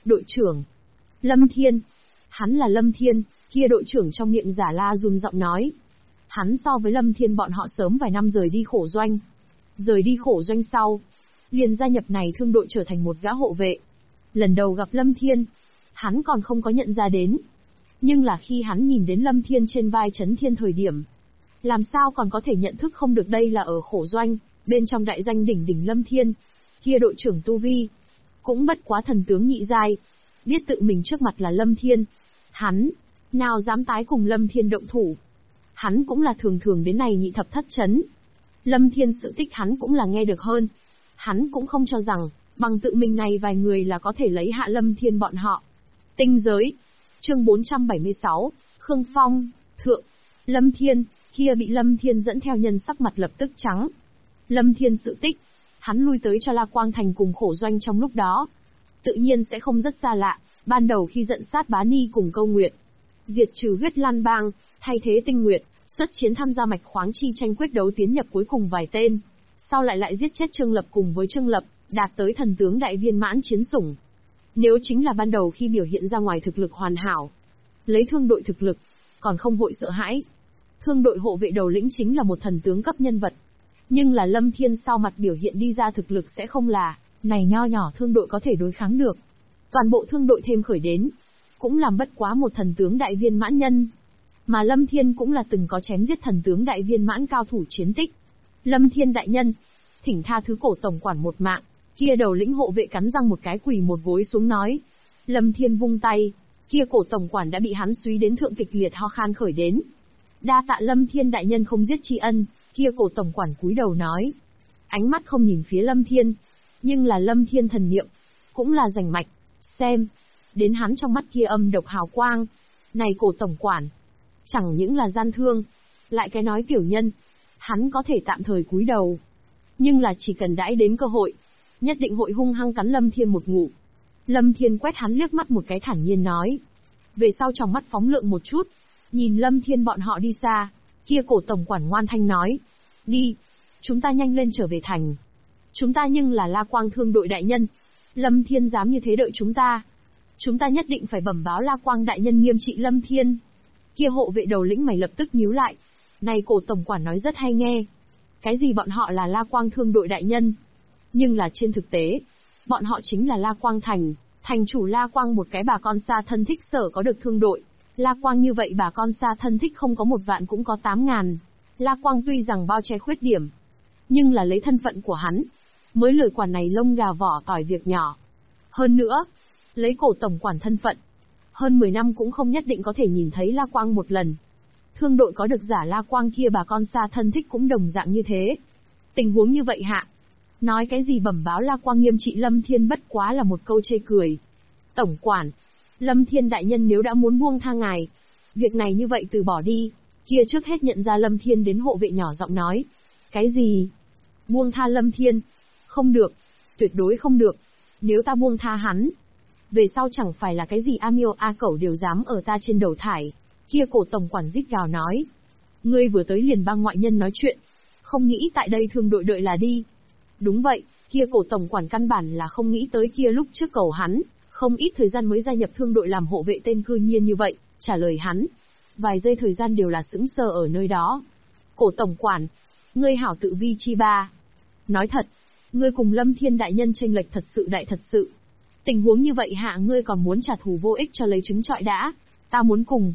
Đội trưởng. Lâm Thiên. Hắn là Lâm Thiên, kia đội trưởng trong miệng giả la run giọng nói. Hắn so với Lâm Thiên bọn họ sớm vài năm rời đi khổ doanh. Rời đi khổ doanh sau, liền gia nhập này thương đội trở thành một gã hộ vệ. Lần đầu gặp Lâm Thiên, hắn còn không có nhận ra đến. Nhưng là khi hắn nhìn đến Lâm Thiên trên vai Chấn Thiên thời điểm, làm sao còn có thể nhận thức không được đây là ở khổ doanh, bên trong đại danh đỉnh đỉnh Lâm Thiên. Kia đội trưởng tu vi, cũng bất quá thần tướng nhị giai, biết tự mình trước mặt là Lâm Thiên. Hắn, nào dám tái cùng Lâm Thiên động thủ. Hắn cũng là thường thường đến này nhị thập thất chấn. Lâm Thiên sự tích hắn cũng là nghe được hơn. Hắn cũng không cho rằng, bằng tự mình này vài người là có thể lấy hạ Lâm Thiên bọn họ. Tinh giới. Chương 476, Khương Phong, Thượng. Lâm Thiên, kia bị Lâm Thiên dẫn theo nhân sắc mặt lập tức trắng. Lâm Thiên sự tích, hắn lui tới cho La Quang Thành cùng khổ doanh trong lúc đó. Tự nhiên sẽ không rất xa lạ, ban đầu khi giận sát Bá Ni cùng Câu Nguyệt, diệt trừ huyết lan bang, thay thế Tinh Nguyệt, xuất chiến tham gia mạch khoáng chi tranh quyết đấu tiến nhập cuối cùng vài tên. Sau lại giết chết Trương Lập cùng với Trương Lập, đạt tới thần tướng đại viên mãn chiến sủng. Nếu chính là ban đầu khi biểu hiện ra ngoài thực lực hoàn hảo, lấy thương đội thực lực, còn không hội sợ hãi. Thương đội hộ vệ đầu lĩnh chính là một thần tướng cấp nhân vật. Nhưng là Lâm Thiên sau mặt biểu hiện đi ra thực lực sẽ không là, này nho nhỏ thương đội có thể đối kháng được. Toàn bộ thương đội thêm khởi đến, cũng làm bất quá một thần tướng đại viên mãn nhân. Mà Lâm Thiên cũng là từng có chém giết thần tướng đại viên mãn cao thủ chiến tích. Lâm Thiên đại nhân, thỉnh tha thứ cổ tổng quản một mạng. Kia đầu lĩnh hộ vệ cắn răng một cái quỳ một gối xuống nói. Lâm Thiên vung tay, kia cổ tổng quản đã bị hắn suý đến thượng kịch liệt ho khan khởi đến. Đa tạ Lâm Thiên đại nhân không giết tri ân, kia cổ tổng quản cúi đầu nói. Ánh mắt không nhìn phía Lâm Thiên, nhưng là Lâm Thiên thần niệm, cũng là rành mạch, xem, đến hắn trong mắt kia âm độc hào quang. Này cổ tổng quản, chẳng những là gian thương, lại cái nói tiểu nhân, hắn có thể tạm thời cúi đầu. Nhưng là chỉ cần đãi đến cơ hội, nhất định hội hung hăng cắn Lâm Thiên một ngụ. Lâm Thiên quét hắn liếc mắt một cái thản nhiên nói. Về sau trong mắt phóng lượng một chút, nhìn Lâm Thiên bọn họ đi xa, kia cổ tổng quản ngoan thanh nói. Đi, chúng ta nhanh lên trở về thành. Chúng ta nhưng là La Quang thương đội đại nhân. Lâm Thiên dám như thế đợi chúng ta nhất định phải bẩm báo La Quang đại nhân nghiêm trị Lâm Thiên. Kia hộ vệ đầu lĩnh mày lập tức nhíu lại. Này cổ tổng quản nói rất hay nghe. Cái gì bọn họ là La Quang thương đội đại nhân? Nhưng là trên thực tế, bọn họ chính là La Quang Thành, thành chủ La Quang một cái bà con xa thân thích sở có được thương đội. La Quang như vậy bà con xa thân thích không có 1 vạn cũng có 8.000. La Quang tuy rằng bao che khuyết điểm, nhưng là lấy thân phận của hắn, mới lời quản này lông gà vỏ tỏi việc nhỏ. Hơn nữa, lấy cổ tổng quản thân phận, hơn 10 năm cũng không nhất định có thể nhìn thấy La Quang một lần. Thương đội có được giả La Quang kia bà con xa thân thích cũng đồng dạng như thế. Tình huống như vậy hạ, nói cái gì bẩm báo La Quang nghiêm trị Lâm Thiên bất quá là một câu chê cười. Tổng quản, Lâm Thiên đại nhân nếu đã muốn buông tha ngài, việc này như vậy từ bỏ đi. Kia trước hết nhận ra Lâm Thiên đến hộ vệ nhỏ giọng nói. Cái gì? Buông tha Lâm Thiên? Không được, tuyệt đối không được. Nếu ta buông tha hắn, về sau chẳng phải là cái gì A Miêu A Cẩu đều dám ở ta trên đầu thải. Kia cổ tổng quản rít gào nói. Ngươi vừa tới liền bang ngoại nhân nói chuyện, không nghĩ tại đây thương đội đợi là đi. Đúng vậy, kia cổ tổng quản căn bản là không nghĩ tới kia lúc trước cầu hắn, không ít thời gian mới gia nhập thương đội làm hộ vệ tên cư nhiên như vậy, trả lời hắn. Vài giây thời gian đều là sững sờ ở nơi đó. Cổ tổng quản, ngươi hảo tự vi chi ba. Nói thật, ngươi cùng Lâm Thiên đại nhân chênh lệch thật sự đại thật sự. Tình huống như vậy hạ ngươi còn muốn trả thù vô ích cho lấy trứng trọi đã. Ta muốn cùng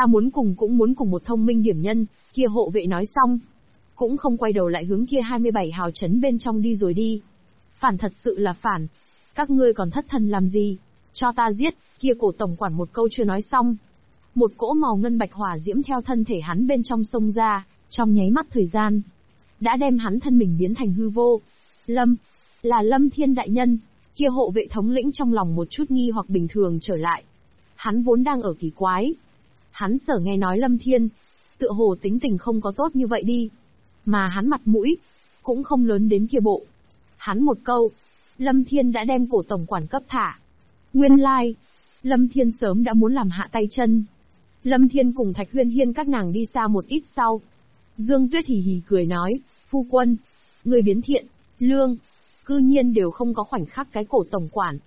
cũng muốn cùng một thông minh điểm nhân, kia hộ vệ nói xong. Cũng không quay đầu lại hướng kia 27 hào trấn bên trong đi rồi đi. Phản thật sự là phản. Các ngươi còn thất thần làm gì? Cho ta giết, kia cổ tổng quản một câu chưa nói xong. Một cỗ màu ngân bạch hỏa diễm theo thân thể hắn bên trong sông ra, trong nháy mắt thời gian, đã đem hắn thân mình biến thành hư vô. Là Lâm Thiên đại nhân, kia hộ vệ thống lĩnh trong lòng một chút nghi hoặc bình thường trở lại. Hắn vốn đang ở kỳ quái. Hắn sở nghe nói Lâm Thiên, tựa hồ tính tình không có tốt như vậy đi. Mà hắn mặt mũi, cũng không lớn đến kia bộ. Hắn một câu, Lâm Thiên đã đem cổ tổng quản cấp thả. Nguyên lai, Lâm Thiên sớm đã muốn làm hạ tay chân. Lâm Thiên cùng Thạch Huyên Hiên các nàng đi xa một ít sau. Dương Tuyết hì hì cười nói, phu quân, người biến thiện, lương, cư nhiên đều không có khoảnh khắc cái cổ tổng quản.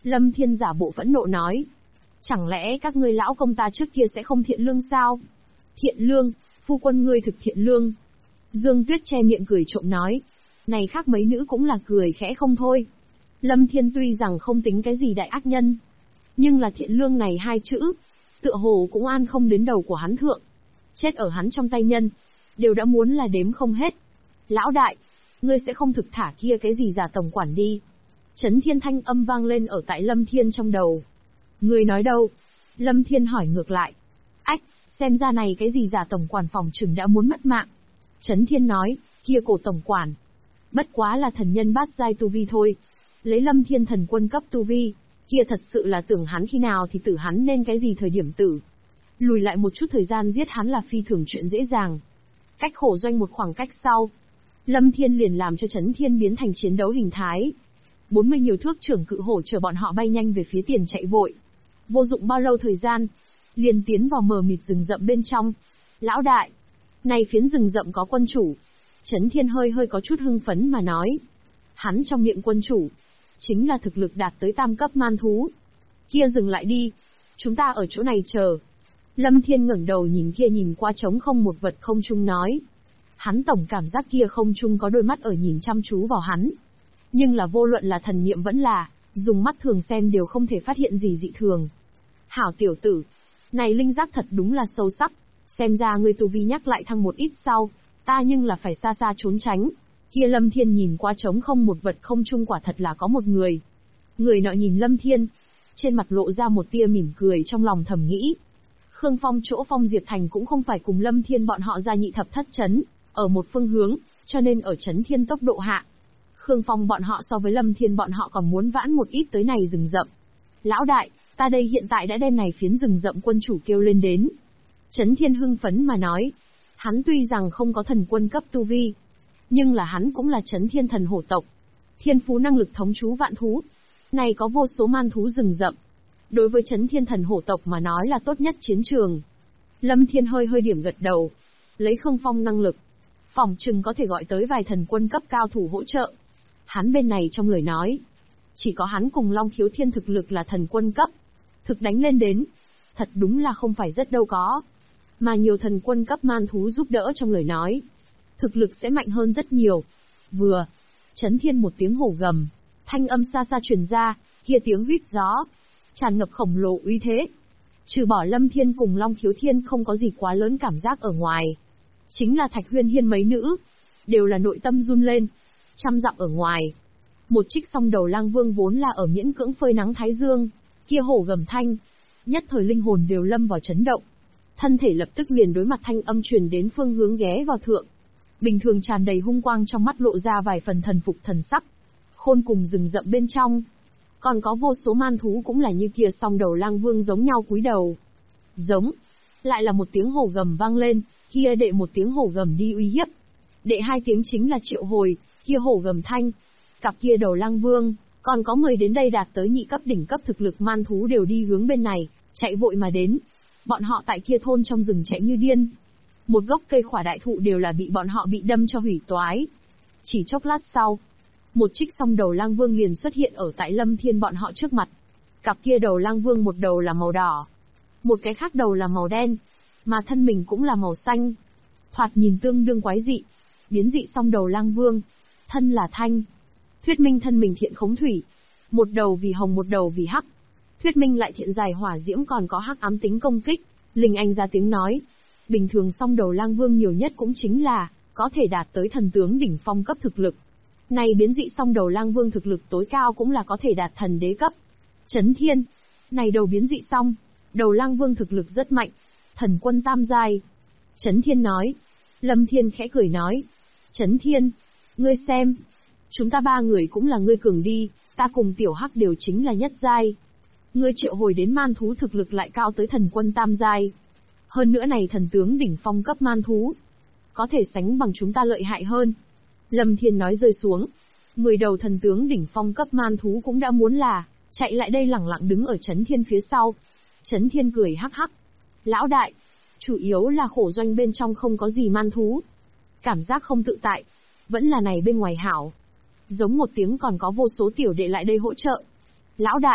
Lâm Thiên giả bộ phẫn nộ nói. Chẳng lẽ các ngươi lão công ta trước kia sẽ không thiện lương sao? Thiện lương, phu quân ngươi thực thiện lương. Dương Tuyết che miệng cười trộm nói. Này khác mấy nữ cũng là cười khẽ không thôi. Lâm Thiên tuy rằng không tính cái gì đại ác nhân, nhưng là thiện lương này hai chữ, tựa hồ cũng an không đến đầu của hắn thượng. Chết ở hắn trong tay nhân, đều đã muốn là đếm không hết. Lão đại, ngươi sẽ không thực thả kia cái gì giả tổng quản đi. Trấn Thiên thanh âm vang lên ở tại Lâm Thiên trong đầu. Ngươi nói đâu? Lâm Thiên hỏi ngược lại. Ách, xem ra này cái gì giả tổng quản phòng trừng đã muốn mất mạng. Trấn Thiên nói, kia cổ tổng quản. Bất quá là thần nhân bát giai tu vi thôi. Lấy Lâm Thiên thần quân cấp tu vi, kia thật sự là tưởng hắn khi nào thì tử hắn nên cái gì thời điểm tử. Lùi lại một chút thời gian giết hắn là phi thường chuyện dễ dàng. Cách khổ doanh một khoảng cách sau, Lâm Thiên liền làm cho Trấn Thiên biến thành chiến đấu hình thái. 40 nhiều thước trưởng cự hổ chờ bọn họ bay nhanh về phía tiền chạy vội. Vô dụng bao lâu thời gian, liền tiến vào mờ mịt rừng rậm bên trong. Lão đại, này phiến rừng rậm có quân chủ. Trấn Thiên hơi có chút hưng phấn mà nói. Hắn trong miệng quân chủ, chính là thực lực đạt tới tam cấp man thú. Kia dừng lại đi, chúng ta ở chỗ này chờ. Lâm Thiên ngẩng đầu nhìn kia nhìn qua trống không một vật không trung nói. Hắn tổng cảm giác kia không trung có đôi mắt ở nhìn chăm chú vào hắn. Nhưng là vô luận là thần niệm vẫn là, dùng mắt thường xem đều không thể phát hiện gì dị thường. Hảo tiểu tử, này linh giác thật đúng là sâu sắc, xem ra người tu vi nhắc lại thăng một ít sau, ta nhưng là phải xa xa trốn tránh. Kia Lâm Thiên nhìn qua trống không một vật không trung quả thật là có một người. Người nọ nhìn Lâm Thiên, trên mặt lộ ra một tia mỉm cười trong lòng thầm nghĩ. Khương Phong chỗ Phong Diệp Thành cũng không phải cùng Lâm Thiên bọn họ ra nhị thập thất trấn, ở một phương hướng, cho nên ở trấn Thiên tốc độ hạ. Khương Phong bọn họ so với Lâm Thiên bọn họ còn muốn vãn một ít tới này rừng rậm. Lão đại, ta đây hiện tại đã đem này phiến rừng rậm quân chủ kêu lên đến. Trấn Thiên hưng phấn mà nói. Hắn tuy rằng không có thần quân cấp tu vi, nhưng là hắn cũng là Trấn Thiên thần hổ tộc. Thiên phú năng lực thống trú vạn thú. Này có vô số man thú rừng rậm. Đối với Trấn Thiên thần hổ tộc mà nói là tốt nhất chiến trường. Lâm Thiên hơi điểm gật đầu. Lấy Khương Phong năng lực, phỏng chừng có thể gọi tới vài thần quân cấp cao thủ hỗ trợ. Hắn bên này trong lời nói, chỉ có hắn cùng Long Khiếu Thiên thực lực là thần quân cấp. Thực đánh lên đến, thật đúng là không phải rất đâu có. Mà nhiều thần quân cấp man thú giúp đỡ trong lời nói, thực lực sẽ mạnh hơn rất nhiều. Vừa, Trấn Thiên một tiếng hổ gầm, thanh âm xa xa truyền ra, kia tiếng huýt gió, tràn ngập khổng lồ uy thế. Trừ bỏ Lâm Thiên cùng Long Khiếu Thiên không có gì quá lớn cảm giác ở ngoài. Chính là Thạch Huyên Hiên mấy nữ, đều là nội tâm run lên. Trăm dặm ở ngoài, một trích song đầu lang vương vốn là ở miễn cưỡng phơi nắng thái dương, kia hổ gầm thanh, nhất thời linh hồn đều lâm vào chấn động. Thân thể lập tức liền đối mặt thanh âm truyền đến phương hướng ghé vào thượng. Bình thường tràn đầy hung quang trong mắt lộ ra vài phần thần phục thần sắc. Khôn cùng rừng rậm bên trong, còn có vô số man thú cũng là như kia song đầu lang vương giống nhau cúi đầu. Giống, lại là một tiếng hổ gầm vang lên, kia đệ một tiếng hổ gầm đi uy hiếp. Đệ hai tiếng chính là triệu hồi, kia hổ gầm thanh. Cặp kia đầu lang vương, còn có 10 đến đây đạt tới nhị cấp đỉnh cấp thực lực man thú đều đi hướng bên này, chạy vội mà đến. Bọn họ tại kia thôn trong rừng chạy như điên. Một gốc cây khỏa đại thụ đều là bị bọn họ bị đâm cho hủy toái. Chỉ chốc lát sau, một trích song đầu lang vương liền xuất hiện ở tại Lâm Thiên bọn họ trước mặt. Cặp kia đầu lang vương một đầu là màu đỏ, một cái khác đầu là màu đen, mà thân mình cũng là màu xanh. Thoạt nhìn tương đương quái dị. Biến dị song đầu lang vương, thân là thanh. Thuyết minh thân mình thiện khống thủy. Một đầu vì hồng một đầu vì hắc. Thuyết minh lại thiện dài hỏa diễm còn có hắc ám tính công kích. Linh Anh ra tiếng nói. Bình thường song đầu lang vương nhiều nhất cũng chính là có thể đạt tới thần tướng đỉnh phong cấp thực lực. Này biến dị song đầu lang vương thực lực tối cao cũng là có thể đạt thần đế cấp. Trấn Thiên, này đầu biến dị song đầu lang vương thực lực rất mạnh, thần quân tam giai. Trấn Thiên nói. Lâm Thiên khẽ cười nói. Trấn Thiên, ngươi xem, chúng ta ba người cũng là ngươi cường đi, ta cùng tiểu hắc đều chính là nhất giai. Ngươi triệu hồi đến man thú thực lực lại cao tới thần quân tam giai. Hơn nữa này thần tướng đỉnh phong cấp man thú, có thể sánh bằng chúng ta lợi hại hơn. Lâm Thiên nói rơi xuống. 10 đầu thần tướng đỉnh phong cấp man thú cũng đã muốn là chạy lại đây lẳng lặng đứng ở Trấn Thiên phía sau. Trấn Thiên cười hắc hắc. Lão đại, chủ yếu là khổ doanh bên trong không có gì man thú. Cảm giác không tự tại. Vẫn là này bên ngoài hảo. Giống một tiếng còn có vô số tiểu đệ lại đây hỗ trợ. Lão đại,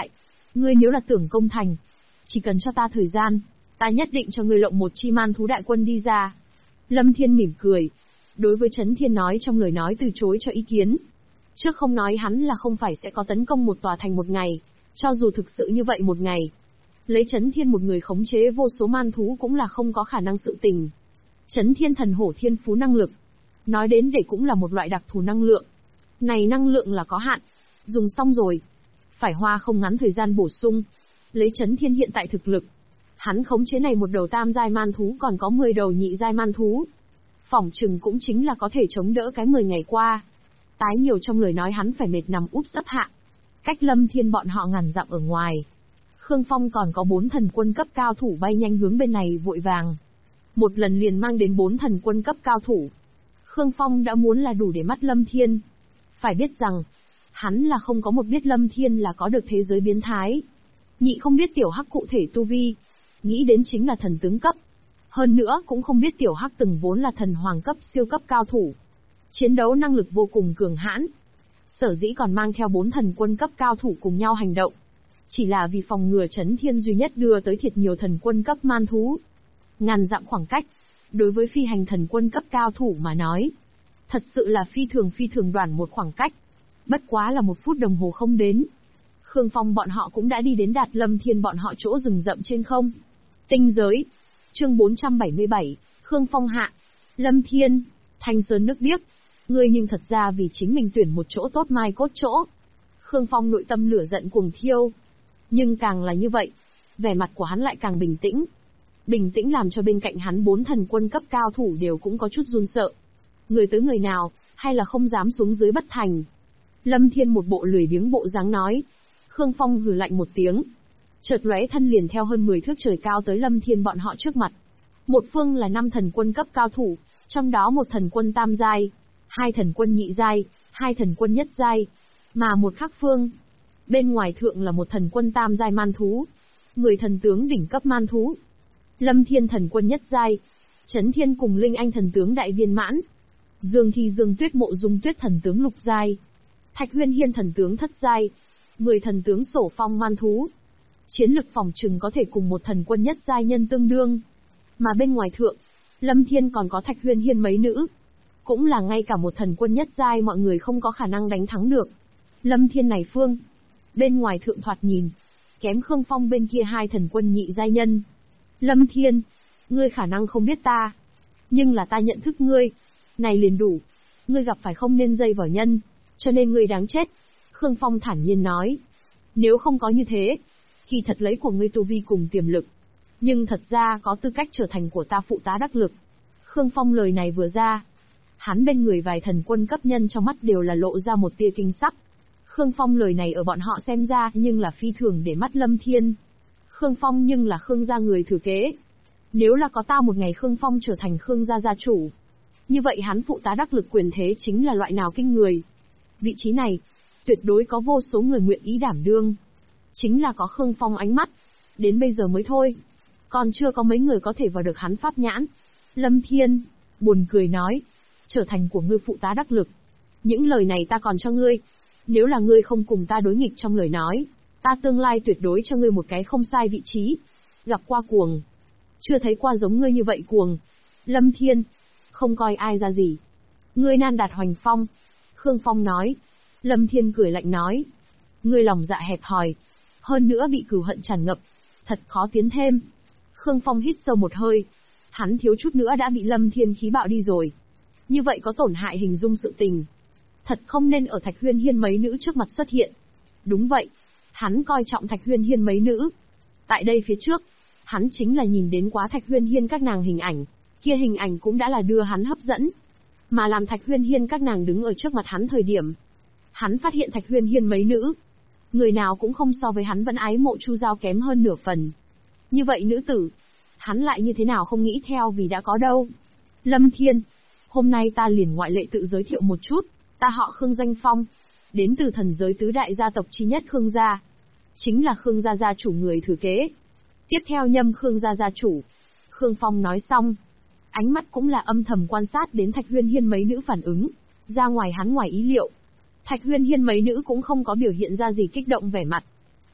Ngươi nếu là tưởng công thành, chỉ cần cho ta thời gian, ta nhất định cho ngươi lộng một chi man thú đại quân đi ra. Lâm Thiên mỉm cười. Đối với Chấn Thiên nói trong lời nói từ chối cho ý kiến. Trước không nói hắn là không phải sẽ có tấn công một tòa thành một ngày, cho dù thực sự như vậy một ngày. Lấy Chấn Thiên một người khống chế vô số man thú cũng là không có khả năng sự tình. Chấn Thiên thần hổ thiên phú năng lực. Nói đến để cũng là một loại đặc thù năng lượng. Này năng lượng là có hạn. Dùng xong rồi. Phải hoa không ngắn thời gian bổ sung. Lấy Chấn Thiên hiện tại thực lực. Hắn khống chế này một đầu tam giai man thú còn có 10 đầu nhị giai man thú. Phỏng chừng cũng chính là có thể chống đỡ cái 10 ngày qua. Tái nhiều trong lời nói hắn phải mệt nằm úp sấp hạ. Cách Lâm Thiên bọn họ ngàn dặm ở ngoài. Khương Phong còn có 4 thần quân cấp cao thủ bay nhanh hướng bên này vội vàng. Một lần liền mang đến 4 thần quân cấp cao thủ. Khương Phong đã muốn là đủ để mắt Lâm Thiên. Phải biết rằng, hắn là không có một biết Lâm Thiên là có được thế giới biến thái. Nhị không biết tiểu hắc cụ thể tu vi. Nghĩ đến chính là thần tướng cấp. Hơn nữa cũng không biết tiểu hắc từng vốn là thần hoàng cấp siêu cấp cao thủ. Chiến đấu năng lực vô cùng cường hãn. Sở dĩ còn mang theo 4 thần quân cấp cao thủ cùng nhau hành động. Chỉ là vì phòng ngừa Chấn Thiên duy nhất đưa tới thiệt nhiều thần quân cấp man thú. Ngàn dặm khoảng cách. Đối với phi hành thần quân cấp cao thủ mà nói. Thật sự là phi thường đoạn một khoảng cách. Bất quá là 1 phút đồng hồ không đến. Khương Phong bọn họ cũng đã đi đến đạt Lâm Thiên bọn họ chỗ rừng rậm trên không. Tinh giới. Chương 477, Khương Phong hạ. Lâm Thiên, Thanh Sơn nước biếc. Ngươi nhưng thật ra vì chính mình tuyển một chỗ tốt mai cốt chỗ. Khương Phong nội tâm lửa giận cuồng thiêu. Nhưng càng là như vậy, vẻ mặt của hắn lại càng bình tĩnh. Bình tĩnh làm cho bên cạnh hắn 4 thần quân cấp cao thủ đều cũng có chút run sợ. Người tới người nào, hay là không dám xuống dưới bất thành. Lâm Thiên một bộ lười biếng bộ dáng nói. Khương Phong hừ lạnh một tiếng. Chợt lóe thân liền theo hơn 10 thước trời cao tới Lâm Thiên bọn họ trước mặt. Một phương là 5 thần quân cấp cao thủ, trong đó một thần quân tam giai, 2 thần quân nhị giai, 2 thần quân nhất giai, mà một khác phương. Bên ngoài thượng là một thần quân tam giai man thú, 10 thần tướng đỉnh cấp man thú. Lâm Thiên thần quân nhất giai, Chấn Thiên cùng Linh Anh thần tướng đại viên mãn, Dương Thi Dương Tuyết Mộ Dung Tuyết thần tướng lục giai, Thạch Huyên Hiên thần tướng thất giai, 10 thần tướng sổ phong man thú. Chiến lực phòng trừng có thể cùng một thần quân nhất giai nhân tương đương. Mà bên ngoài thượng, Lâm Thiên còn có Thạch Huyên Hiên mấy nữ. Cũng là ngay cả một thần quân nhất giai mọi người không có khả năng đánh thắng được. Lâm Thiên này phương. Bên ngoài thượng thoạt nhìn. Kém Khương Phong bên kia 2 thần quân nhị giai nhân. Lâm Thiên. Ngươi khả năng không biết ta. Nhưng là ta nhận thức ngươi. Này liền đủ. Ngươi gặp phải không nên dây vào nhân. Cho nên ngươi đáng chết. Khương Phong thản nhiên nói. Nếu không có như thế. Kỳ thật lấy của ngươi tu vi cùng tiềm lực. Nhưng thật ra có tư cách trở thành của ta phụ tá đắc lực. Khương Phong lời này vừa ra. Hắn bên người vài thần quân cấp nhân trong mắt đều là lộ ra một tia kinh sắc. Khương Phong lời này ở bọn họ xem ra nhưng là phi thường để mắt Lâm Thiên. Khương Phong nhưng là Khương gia người thừa kế. Nếu là có ta một ngày Khương Phong trở thành Khương gia gia chủ. Như vậy hắn phụ tá đắc lực quyền thế chính là loại nào kinh người. Vị trí này, tuyệt đối có vô số người nguyện ý đảm đương. Chính là có Khương Phong ánh mắt. Đến bây giờ mới thôi. Còn chưa có mấy người có thể vào được hắn pháp nhãn. Lâm Thiên, buồn cười nói. Trở thành của ngươi phụ tá đắc lực. Những lời này ta còn cho ngươi. Nếu là ngươi không cùng ta đối nghịch trong lời nói, ta tương lai tuyệt đối cho ngươi một cái không sai vị trí. Gặp qua cuồng. Chưa thấy qua giống ngươi như vậy cuồng. Lâm Thiên, không coi ai ra gì. Ngươi nan đạt hoành phong. Khương Phong nói. Lâm Thiên cười lạnh nói. Ngươi lòng dạ hẹp hòi. Hơn nữa bị cừu hận tràn ngập. Thật khó tiến thêm. Khương Phong hít sâu một hơi. Hắn thiếu chút nữa đã bị Lâm Thiên khí bạo đi rồi. Như vậy có tổn hại hình dung sự tình. Thật không nên ở Thạch Huyên Hiên mấy nữ trước mặt xuất hiện. Đúng vậy. Hắn coi trọng Thạch Huyên Hiên mấy nữ. Tại đây phía trước, hắn chính là nhìn đến quá Thạch Huyên Hiên các nàng hình ảnh. Kia hình ảnh cũng đã là đưa hắn hấp dẫn. Mà làm Thạch Huyên Hiên các nàng đứng ở trước mặt hắn thời điểm. Hắn phát hiện Thạch Huyên Hiên mấy nữ. Người nào cũng không so với hắn vẫn ái mộ Chu Giao kém hơn nửa phần. Như vậy nữ tử, hắn lại như thế nào không nghĩ theo vì đã có đâu. Lâm Thiên, hôm nay ta liền ngoại lệ tự giới thiệu một chút, ta họ Khương danh Phong, đến từ thần giới tứ đại gia tộc chi nhất Khương gia. Chính là Khương gia gia chủ người thừa kế. Tiếp theo nhâm Khương gia gia chủ. Khương Phong nói xong. Ánh mắt cũng là âm thầm quan sát đến Thạch Huyên Hiên mấy nữ phản ứng. Ra ngoài hắn ngoài ý liệu. Thạch Huyên Hiên mấy nữ cũng không có biểu hiện ra gì kích động vẻ mặt.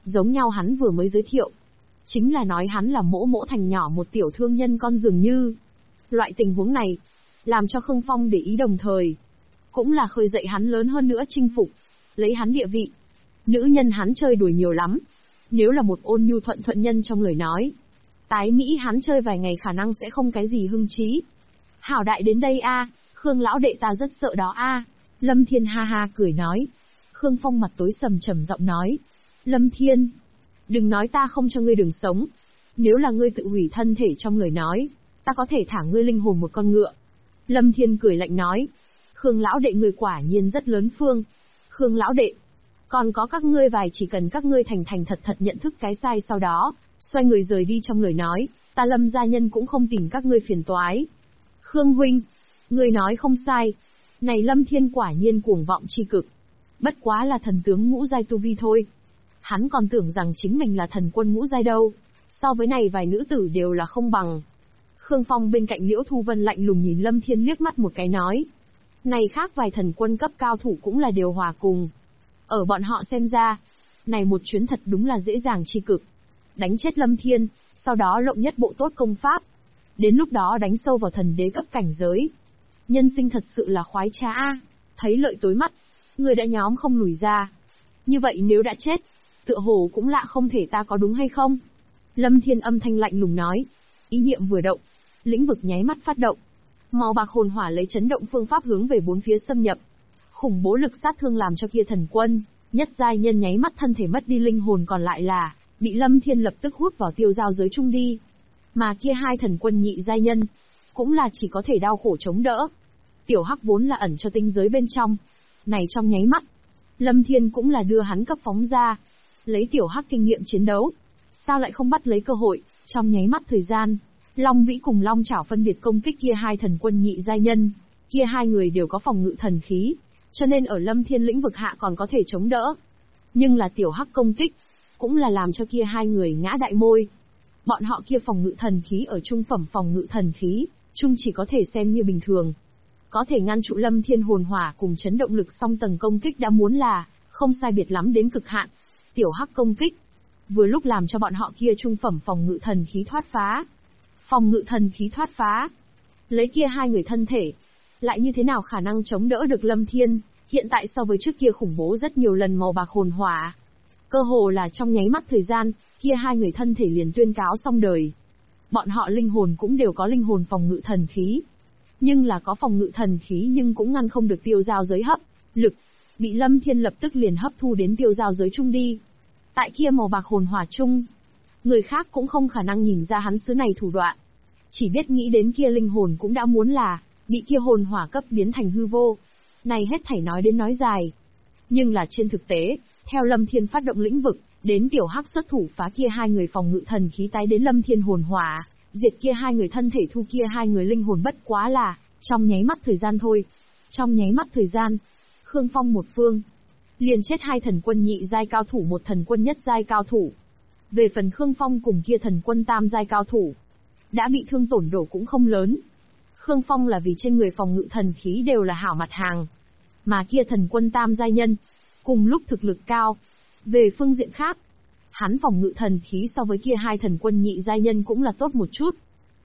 Giống nhau hắn vừa mới giới thiệu. Chính là nói hắn là mỗ mỗ thành nhỏ một tiểu thương nhân con dường như. Loại tình huống này, làm cho Khương Phong để ý đồng thời. Cũng là khơi dậy hắn lớn hơn nữa chinh phục. Lấy hắn địa vị. Nữ nhân hắn chơi đùa nhiều lắm. Nếu là một ôn nhu thuận thuận nhân trong lời nói. Tái Mỹ hắn chơi vài ngày khả năng sẽ không cái gì hưng trí. Hảo đại đến đây a, Khương lão đệ ta rất sợ đó a. Lâm Thiên ha ha cười nói. Khương Phong mặt tối sầm trầm giọng nói. Lâm Thiên, đừng nói ta không cho ngươi đường sống. Nếu là ngươi tự hủy thân thể trong lời nói, ta có thể thả ngươi linh hồn một con ngựa. Lâm Thiên cười lạnh nói. Khương lão đệ ngươi quả nhiên rất lớn phương. Khương lão đệ, còn có các ngươi vài chỉ cần các ngươi thành thành thật thật nhận thức cái sai sau đó, xoay người rời đi trong lời nói, ta Lâm gia nhân cũng không tìm các ngươi phiền toái. Khương huynh, ngươi nói không sai. Này Lâm Thiên quả nhiên cuồng vọng chi cực. Bất quá là thần tướng ngũ giai tu vi thôi. Hắn còn tưởng rằng chính mình là thần quân ngũ giai đâu. So với này vài nữ tử đều là không bằng. Khương Phong bên cạnh Liễu Thu Vân lạnh lùng nhìn Lâm Thiên liếc mắt một cái nói. Này khác vài thần quân cấp cao thủ cũng là đều hòa cùng. Ở bọn họ xem ra, này một chuyến thật đúng là dễ dàng chi cực. Đánh chết Lâm Thiên, sau đó lộng nhất bộ tốt công pháp. Đến lúc đó đánh sâu vào thần đế cấp cảnh giới. Nhân sinh thật sự là khoái trá a, thấy lợi tối mắt, người đã nhóm không lùi ra. Như vậy nếu đã chết, tựa hồ cũng lạ không thể ta có đúng hay không? Lâm Thiên âm thanh lạnh lùng nói. Ý niệm vừa động, lĩnh vực nháy mắt phát động. Màu bạc hồn hỏa lấy chấn động phương pháp hướng về bốn phía xâm nhập. Khủng bố lực sát thương làm cho kia thần quân, nhất giai nhân nháy mắt thân thể mất đi linh hồn còn lại là, bị Lâm Thiên lập tức hút vào tiêu giao giới trung đi. Mà kia hai thần quân nhị giai nhân, cũng là chỉ có thể đau khổ chống đỡ. Tiểu Hắc vốn là ẩn cho tinh giới bên trong. Này trong nháy mắt, Lâm Thiên cũng là đưa hắn cấp phóng ra. Lấy Tiểu Hắc kinh nghiệm chiến đấu. Sao lại không bắt lấy cơ hội, trong nháy mắt thời gian. Long Vĩ cùng Long Chảo phân biệt công kích kia hai thần quân nhị giai nhân. Kia hai người đều có phòng ngự thần khí. Cho nên ở Lâm Thiên lĩnh vực hạ còn có thể chống đỡ. Nhưng là Tiểu Hắc công kích, cũng là làm cho kia hai người ngã đại môi. Bọn họ kia phòng ngự thần khí ở trung phẩm phòng ngự thần khí, chung chỉ có thể xem như bình thường. Có thể ngăn trụ Lâm Thiên hồn hỏa cùng chấn động lực song tầng công kích đã muốn là, không sai biệt lắm đến cực hạn. Tiểu Hắc công kích, vừa lúc làm cho bọn họ kia trung phẩm phòng ngự thần khí thoát phá. Phòng ngự thần khí thoát phá. Lấy kia hai người thân thể, lại như thế nào khả năng chống đỡ được Lâm Thiên, hiện tại so với trước kia khủng bố rất nhiều lần màu bạc hồn hỏa. Cơ hồ là trong nháy mắt thời gian, kia hai người thân thể liền tuyên cáo xong đời. Bọn họ linh hồn cũng đều có linh hồn phòng ngự thần khí. Nhưng là có phòng ngự thần khí nhưng cũng ngăn không được tiêu giao giới hấp, lực. Bị Lâm Thiên lập tức liền hấp thu đến tiêu giao giới trung đi. Tại kia màu bạc hồn hỏa chung, người khác cũng không khả năng nhìn ra hắn xứ này thủ đoạn. Chỉ biết nghĩ đến kia linh hồn cũng đã muốn là, bị kia hồn hỏa cấp biến thành hư vô. Này hết thảy nói đến nói dài. Nhưng là trên thực tế, theo Lâm Thiên phát động lĩnh vực, đến Tiểu Hắc xuất thủ phá kia hai người phòng ngự thần khí tái đến Lâm Thiên hồn hỏa, diệt kia hai người thân thể thu kia hai người linh hồn bất quá là, trong nháy mắt thời gian thôi. Trong nháy mắt thời gian, Khương Phong một phương, liền chết hai thần quân nhị giai cao thủ một thần quân nhất giai cao thủ. Về phần Khương Phong cùng kia thần quân tam giai cao thủ, đã bị thương tổn đổ cũng không lớn. Khương Phong là vì trên người phòng ngự thần khí đều là hảo mặt hàng. Mà kia thần quân tam giai nhân, cùng lúc thực lực cao. Về phương diện khác, hắn phòng ngự thần khí so với kia hai thần quân nhị giai nhân cũng là tốt một chút.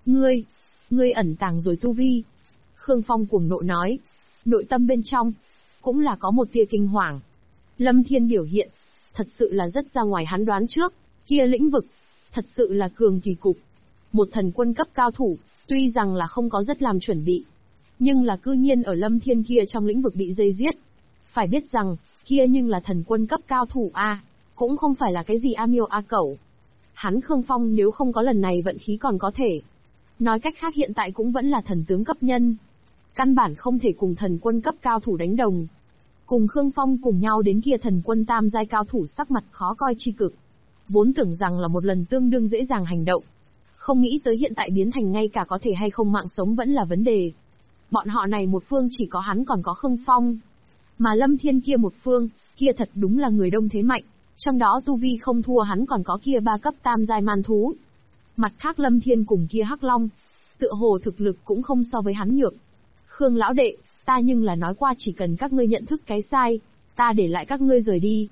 Ngươi ẩn tàng rồi tu vi. Khương Phong cuồng nộ nói. Nội tâm bên trong, cũng là có một tia kinh hoàng. Lâm Thiên biểu hiện, thật sự là rất ra ngoài hắn đoán trước. Kia lĩnh vực, thật sự là cường kỳ cục. Một thần quân cấp cao thủ, tuy rằng là không có rất làm chuẩn bị. Nhưng là cư nhiên ở Lâm Thiên kia trong lĩnh vực bị dây giết. Phải biết rằng, kia nhưng là thần quân cấp cao thủ A, cũng không phải là cái gì A miêu A cẩu. Hắn Khương Phong nếu không có lần này vận khí còn có thể. Nói cách khác hiện tại cũng vẫn là thần tướng cấp nhân. Căn bản không thể cùng thần quân cấp cao thủ đánh đồng. Cùng Khương Phong cùng nhau đến kia thần quân tam giai cao thủ sắc mặt khó coi chi cực. Vốn tưởng rằng là một lần tương đương dễ dàng hành động. Không nghĩ tới hiện tại biến thành ngay cả có thể hay không mạng sống vẫn là vấn đề. Bọn họ này một phương chỉ có hắn còn có Khương Phong. Mà Lâm Thiên kia một phương, kia thật đúng là người đông thế mạnh. Trong đó tu vi không thua hắn còn có kia ba cấp tam giai man thú. Mặt khác Lâm Thiên cùng kia Hắc Long, tựa hồ thực lực cũng không so với hắn nhược. Khương lão đệ, ta nhưng là nói qua chỉ cần các ngươi nhận thức cái sai, ta để lại các ngươi rời đi.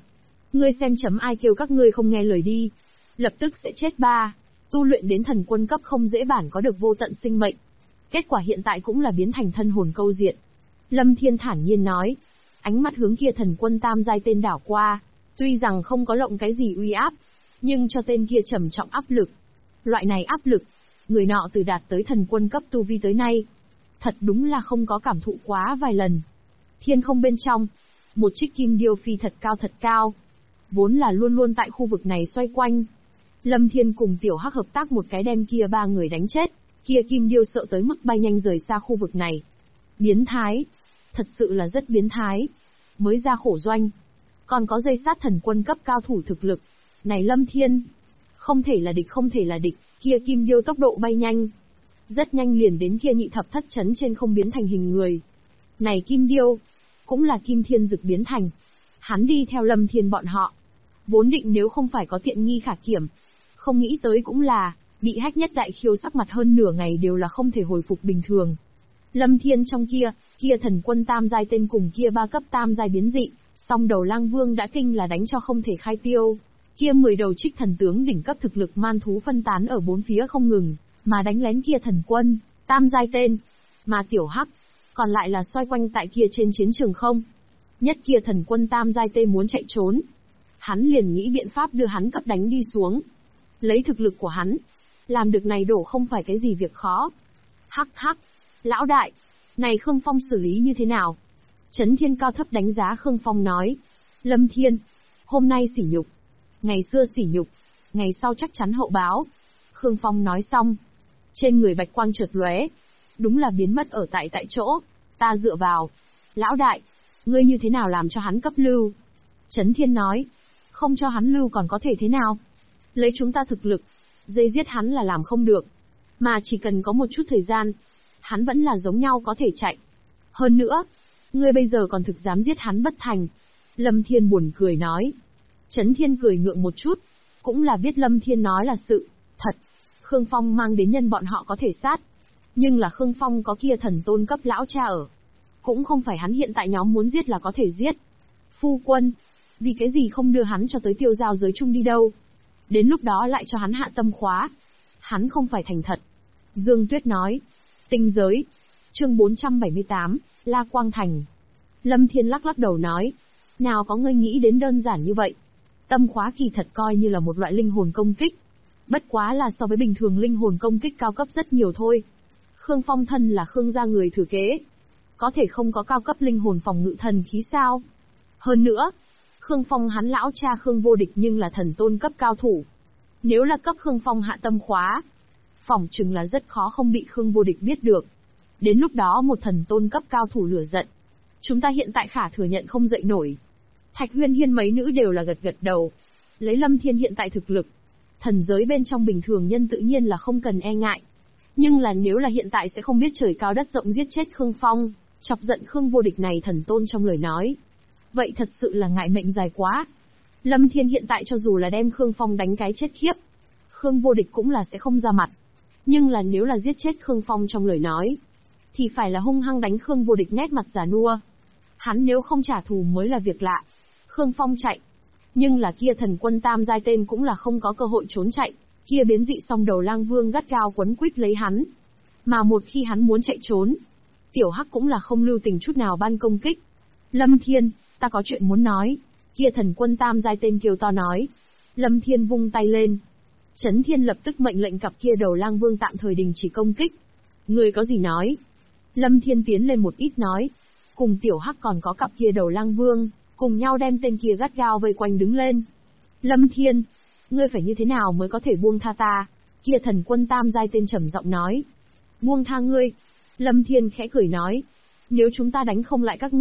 Ngươi xem chấm ai kêu các ngươi không nghe lời đi. Lập tức sẽ chết ba. Tu luyện đến thần quân cấp không dễ bản có được vô tận sinh mệnh. Kết quả hiện tại cũng là biến thành thân hồn câu diện. Lâm Thiên thản nhiên nói. Ánh mắt hướng kia thần quân tam giai tên đảo qua. Tuy rằng không có lộng cái gì uy áp, nhưng cho tên kia trầm trọng áp lực. Loại này áp lực, người nọ từ đạt tới thần quân cấp tu vi tới nay. Thật đúng là không có cảm thụ quá vài lần. Thiên không bên trong, một chiếc kim điêu phi thật cao. Vốn là luôn luôn tại khu vực này xoay quanh. Lâm Thiên cùng Tiểu Hắc hợp tác một cái đem kia ba người đánh chết, kia kim điêu sợ tới mức bay nhanh rời xa khu vực này. Biến thái. Thật sự là rất biến thái. Mới ra khổ doanh. Còn có dây sát thần quân cấp cao thủ thực lực. Này Lâm Thiên. Không thể là địch, kia kim điêu tốc độ bay nhanh. Rất nhanh liền đến kia nhị thập thất chấn trên không biến thành hình người. Này kim điêu. Cũng là kim thiên dực biến thành. Hắn đi theo Lâm Thiên bọn họ. Vốn định nếu không phải có tiện nghi khả kiểm. Không nghĩ tới cũng là, bị hách nhất đại khiêu sắc mặt hơn nửa ngày đều là không thể hồi phục bình thường. Lâm Thiên trong kia thần quân tam giai tên cùng kia ba cấp tam giai biến dị, song đầu lang vương đã kinh là đánh cho không thể khai tiêu. Kia 10 đầu trích thần tướng đỉnh cấp thực lực man thú phân tán ở bốn phía không ngừng, mà đánh lén kia thần quân, tam giai tên. Mà Tiểu Hắc, còn lại là xoay quanh tại kia trên chiến trường không. Nhất kia thần quân tam giai tên muốn chạy trốn. Hắn liền nghĩ biện pháp đưa hắn cấp đánh đi xuống. Lấy thực lực của hắn, làm được này đổ không phải cái gì việc khó. Hắc, lão đại, này Khương Phong xử lý như thế nào? Trấn Thiên cao thấp đánh giá Khương Phong nói. Lâm Thiên, hôm nay sỉ nhục. Ngày xưa sỉ nhục, ngày sau chắc chắn hậu báo. Khương Phong nói xong. Trên người bạch quang chợt lóe, đúng là biến mất ở tại chỗ. Ta dựa vào. Lão đại, ngươi như thế nào làm cho hắn cấp lưu? Trấn Thiên nói. Không cho hắn lưu còn có thể thế nào? Lấy chúng ta thực lực, dây giết hắn là làm không được. Mà chỉ cần có một chút thời gian, hắn vẫn là giống nhau có thể chạy. Hơn nữa, ngươi bây giờ còn thực dám giết hắn bất thành. Lâm Thiên buồn cười nói. Trấn Thiên cười ngượng một chút, cũng là biết Lâm Thiên nói là sự thật. Khương Phong mang đến nhân bọn họ có thể sát. Nhưng là Khương Phong có kia thần tôn cấp lão cha ở. Cũng không phải hắn hiện tại nhóm muốn giết là có thể giết. Phu quân, vì cái gì không đưa hắn cho tới tiêu giao giới chung đi đâu? Đến lúc đó lại cho hắn hạ tâm khóa. Hắn không phải thành thật. Dương Tuyết nói. Tinh giới. Chương 478, La Quang Thành. Lâm Thiên lắc đầu nói. Nào có ngươi nghĩ đến đơn giản như vậy. Tâm khóa kỳ thật coi như là một loại linh hồn công kích. Bất quá là so với bình thường linh hồn công kích cao cấp rất nhiều thôi. Khương Phong thân là Khương gia người thừa kế. Có thể không có cao cấp linh hồn phòng ngự thần khí sao? Hơn nữa, Khương Phong hắn lão cha Khương Vô Địch nhưng là thần tôn cấp cao thủ. Nếu là cấp Khương Phong hạ tâm khóa, phỏng chừng là rất khó không bị Khương Vô Địch biết được. Đến lúc đó một thần tôn cấp cao thủ lửa giận. Chúng ta hiện tại khả thừa nhận không dậy nổi. Thạch Huyên Hiên mấy nữ đều là gật đầu. Lấy Lâm Thiên hiện tại thực lực, thần giới bên trong bình thường nhân tự nhiên là không cần e ngại. Nhưng là nếu là hiện tại sẽ không biết trời cao đất rộng giết chết Khương Phong, chọc giận Khương Vô Địch này thần tôn trong lời nói. Vậy thật sự là ngại mệnh dài quá. Lâm Thiên hiện tại cho dù là đem Khương Phong đánh cái chết khiếp, Khương Vô Địch cũng là sẽ không ra mặt. Nhưng là nếu là giết chết Khương Phong trong lời nói, thì phải là hung hăng đánh Khương Vô Địch nét mặt già nua. Hắn nếu không trả thù mới là việc lạ. Khương Phong chạy. Nhưng là kia thần quân tam giai tên cũng là không có cơ hội trốn chạy. Kia biến dị song đầu lang vương gắt gao quấn quýt lấy hắn. Mà một khi hắn muốn chạy trốn, Tiểu Hắc cũng là không lưu tình chút nào ban công kích. Lâm Thiên, ta có chuyện muốn nói. Kia thần quân tam giai tên kêu to nói. Lâm Thiên vung tay lên. Trấn Thiên lập tức mệnh lệnh cặp kia đầu lang vương tạm thời đình chỉ công kích. Người có gì nói? Lâm Thiên tiến lên một ít nói. Cùng Tiểu Hắc còn có cặp kia đầu lang vương, cùng nhau đem tên kia gắt gao vây quanh đứng lên. Lâm Thiên, ngươi phải như thế nào mới có thể buông tha ta? Kia thần quân tam giai tên trầm giọng nói. Buông tha ngươi. Lâm Thiên khẽ cười nói. Nếu chúng ta đánh không lại các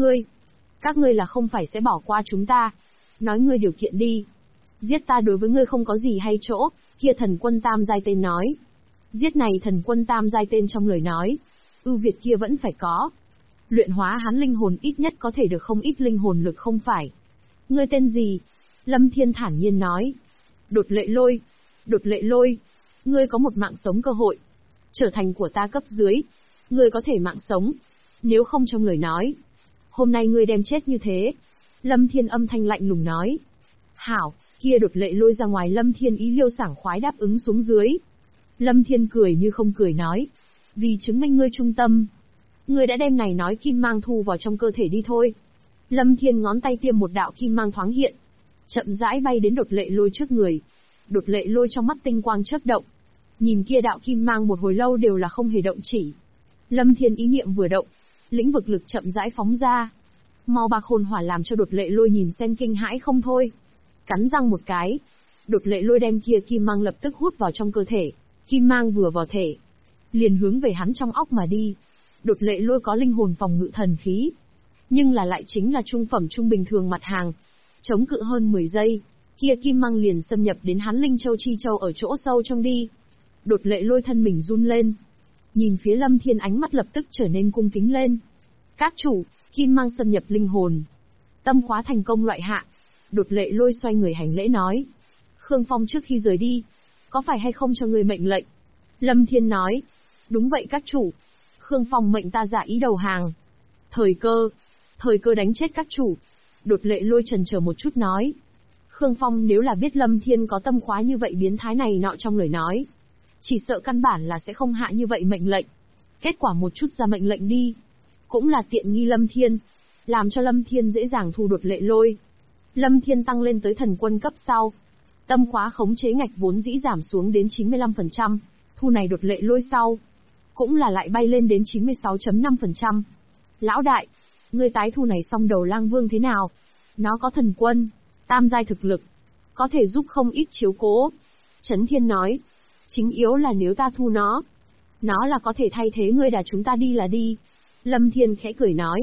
ngươi là không phải sẽ bỏ qua chúng ta. Nói ngươi điều kiện đi. Giết ta đối với ngươi không có gì hay chỗ, kia thần quân tam giai tên nói. Giết này thần quân tam giai tên trong lời nói. Ưu việt kia vẫn phải có. Luyện hóa hắn linh hồn ít nhất có thể được không ít linh hồn lực không phải. Ngươi tên gì? Lâm Thiên thản nhiên nói. Đột lệ lôi. Đột lệ lôi. Ngươi có một mạng sống cơ hội. Trở thành của ta cấp dưới. Ngươi có thể mạng sống. Nếu không trong lời nói. Hôm nay ngươi đem chết như thế. Lâm Thiên âm thanh lạnh lùng nói. Hảo, kia đột lệ lôi ra ngoài. Lâm Thiên ý liêu sảng khoái đáp ứng xuống dưới. Lâm Thiên cười như không cười nói. Vì chứng minh ngươi trung tâm, ngươi đã đem này nói kim mang thu vào trong cơ thể đi thôi. Lâm Thiên ngón tay tiêm một đạo kim mang thoáng hiện, chậm rãi bay đến đột lệ lôi trước người. Đột lệ lôi trong mắt tinh quang chớp động, nhìn kia đạo kim mang một hồi lâu đều là không hề động chỉ. Lâm Thiên ý niệm vừa động, lĩnh vực lực chậm rãi phóng ra. Màu bạc hồn hỏa làm cho đột lệ lôi nhìn xem kinh hãi không thôi. Cắn răng một cái, đột lệ lôi đem kia kim mang lập tức hút vào trong cơ thể. Kim mang vừa vào thể, liền hướng về hắn trong óc mà đi. Đột lệ lôi có linh hồn phòng ngự thần khí, nhưng là lại chính là trung phẩm trung bình thường mặt hàng. Chống cự hơn 10 giây, kia kim mang liền xâm nhập đến hắn linh châu chi châu ở chỗ sâu trong đi. Đột lệ lôi thân mình run lên, nhìn phía Lâm Thiên ánh mắt lập tức trở nên cung kính lên. Các chủ, kim mang xâm nhập linh hồn, tâm khóa thành công loại hạ. Đột lệ lôi xoay người hành lễ nói. Khương Phong trước khi rời đi, có phải hay không cho người mệnh lệnh? Lâm Thiên nói. Đúng vậy các chủ. Khương Phong mệnh ta giả ý đầu hàng. Thời cơ đánh chết các chủ. Đột lệ lôi chần chờ một chút nói. Khương Phong nếu là biết Lâm Thiên có tâm khóa như vậy biến thái này nọ trong lời nói, chỉ sợ căn bản là sẽ không hạ như vậy mệnh lệnh. Kết quả một chút ra mệnh lệnh đi, cũng là tiện nghi Lâm Thiên, làm cho Lâm Thiên dễ dàng thu đột lệ lôi. Lâm Thiên tăng lên tới thần quân cấp sau, tâm khóa khống chế ngạch vốn dĩ giảm xuống đến 95%, thu này đột lệ lôi sau, cũng là lại bay lên đến 96.5%. Lão đại, ngươi tái thu này xong đầu lang vương thế nào? Nó có thần quân, tam giai thực lực, có thể giúp không ít chiếu cố. Trấn Thiên nói, chính yếu là nếu ta thu nó là có thể thay thế ngươi đà chúng ta đi là đi. Lâm Thiên khẽ cười nói,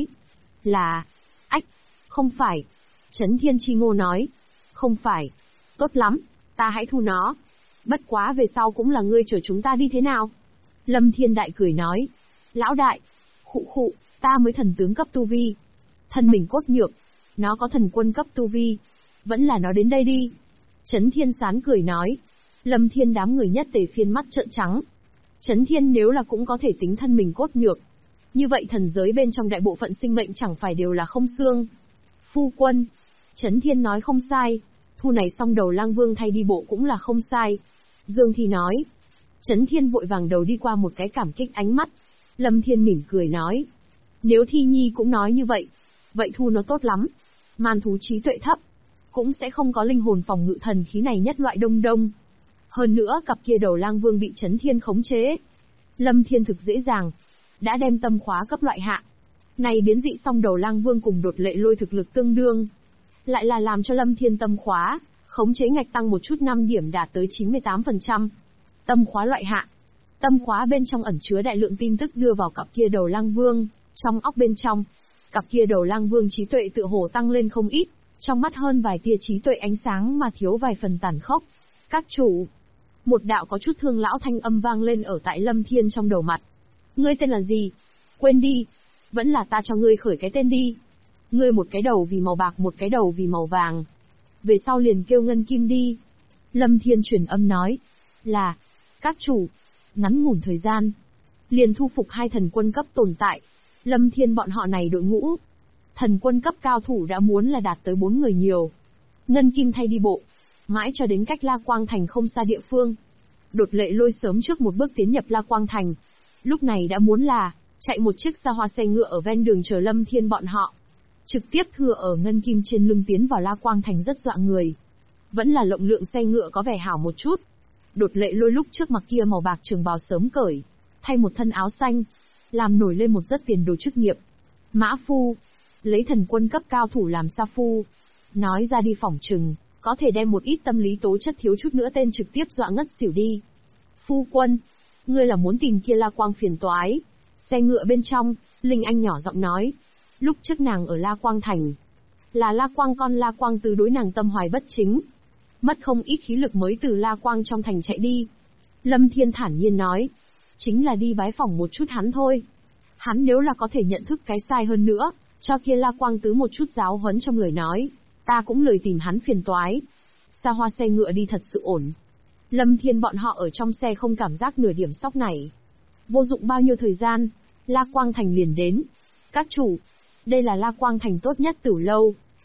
là, không phải. Trấn Thiên chi ngô nói, không phải, tốt lắm, ta hãy thu nó. Bất quá về sau cũng là ngươi chở chúng ta đi thế nào? Lâm Thiên đại cười nói, lão đại, khụ, ta mới thần tướng cấp tu vi, thân mình cốt nhược, nó có thần quân cấp tu vi, vẫn là nó đến đây đi. Trấn Thiên sán cười nói. Lâm Thiên đám người nhất tề phiên mắt trợn trắng. Trấn Thiên nếu là cũng có thể tính thân mình cốt nhược, như vậy thần giới bên trong đại bộ phận sinh mệnh chẳng phải đều là không xương. Phu quân, Trấn Thiên nói không sai, thu này xong đầu lang vương thay đi bộ cũng là không sai. Dương Thi nói. Trấn Thiên vội vàng đầu đi qua một cái cảm kích ánh mắt. Lâm Thiên mỉm cười nói, nếu Thi Nhi cũng nói như vậy thu nó tốt lắm. Man thú trí tuệ thấp, cũng sẽ không có linh hồn phòng ngự thần khí này nhất loại đông. Hơn nữa cặp kia đầu lang vương bị Trấn Thiên khống chế, Lâm Thiên thực dễ dàng đã đem tâm khóa cấp loại hạ. Này biến dị xong đầu lang vương cùng đột lệ lôi thực lực tương đương, lại là làm cho Lâm Thiên tâm khóa khống chế ngạch tăng một chút 5 điểm đạt tới 98%. Tâm khóa loại hạ, tâm khóa bên trong ẩn chứa đại lượng tin tức đưa vào cặp kia đầu lang vương trong óc bên trong. Cặp kia đầu lang vương trí tuệ tựa hồ tăng lên không ít, trong mắt hơn vài tia trí tuệ ánh sáng mà thiếu vài phần tàn khốc. Các chủ, một đạo có chút thương lão thanh âm vang lên ở tại Lâm Thiên trong đầu mặt. Ngươi tên là gì? Quên đi, vẫn là ta cho ngươi khởi cái tên đi. Ngươi một cái đầu vì màu bạc một cái đầu vì màu vàng, về sau liền kêu Ngân Kim đi. Lâm Thiên truyền âm nói, là, các chủ. Ngắn ngủn thời gian, liền thu phục 2 thần quân cấp tồn tại. Lâm Thiên bọn họ này đội ngũ, thần quân cấp cao thủ đã muốn là đạt tới 4 người nhiều. Ngân Kim thay đi bộ, mãi cho đến cách La Quang Thành không xa địa phương. Đột lệ lôi sớm trước một bước tiến nhập La Quang Thành, lúc này đã muốn là chạy một chiếc xa hoa xe ngựa ở ven đường chờ Lâm Thiên bọn họ. Trực tiếp thừa ở Ngân Kim trên lưng tiến vào La Quang Thành rất dọa người. Vẫn là lộng lượng xe ngựa có vẻ hảo một chút. Đột lệ lôi lúc trước mặc kia màu bạc trường bào sớm cởi, thay một thân áo xanh, làm nổi lên một rất tiền đồ chức nghiệp. Mã phu, lấy thần quân cấp cao thủ làm sa phu. Nói ra đi phỏng chừng, có thể đem một ít tâm lý tố chất thiếu chút nữa tên trực tiếp dọa ngất xỉu đi. Phu quân, ngươi là muốn tìm kia La Quang phiền toái. Xe ngựa bên trong, Linh Anh nhỏ giọng nói. Lúc trước nàng ở La Quang Thành, là La Quang con La Quang Tứ đối nàng tâm hoài bất chính, mất không ít khí lực mới từ La Quang trong thành chạy đi. Lâm Thiên thản nhiên nói, chính là đi bái phỏng một chút hắn thôi. Hắn nếu là có thể nhận thức cái sai hơn nữa, cho kia La Quang Tứ một chút giáo huấn trong lời nói, ta cũng lười tìm hắn phiền toái. Xa hoa xe ngựa đi thật sự ổn. Lâm Thiên bọn họ ở trong xe không cảm giác nửa điểm sốc nảy. Vô dụng bao nhiêu thời gian, La Quang Thành liền đến. Các chủ, đây là La Quang Thành tốt nhất từ lâu.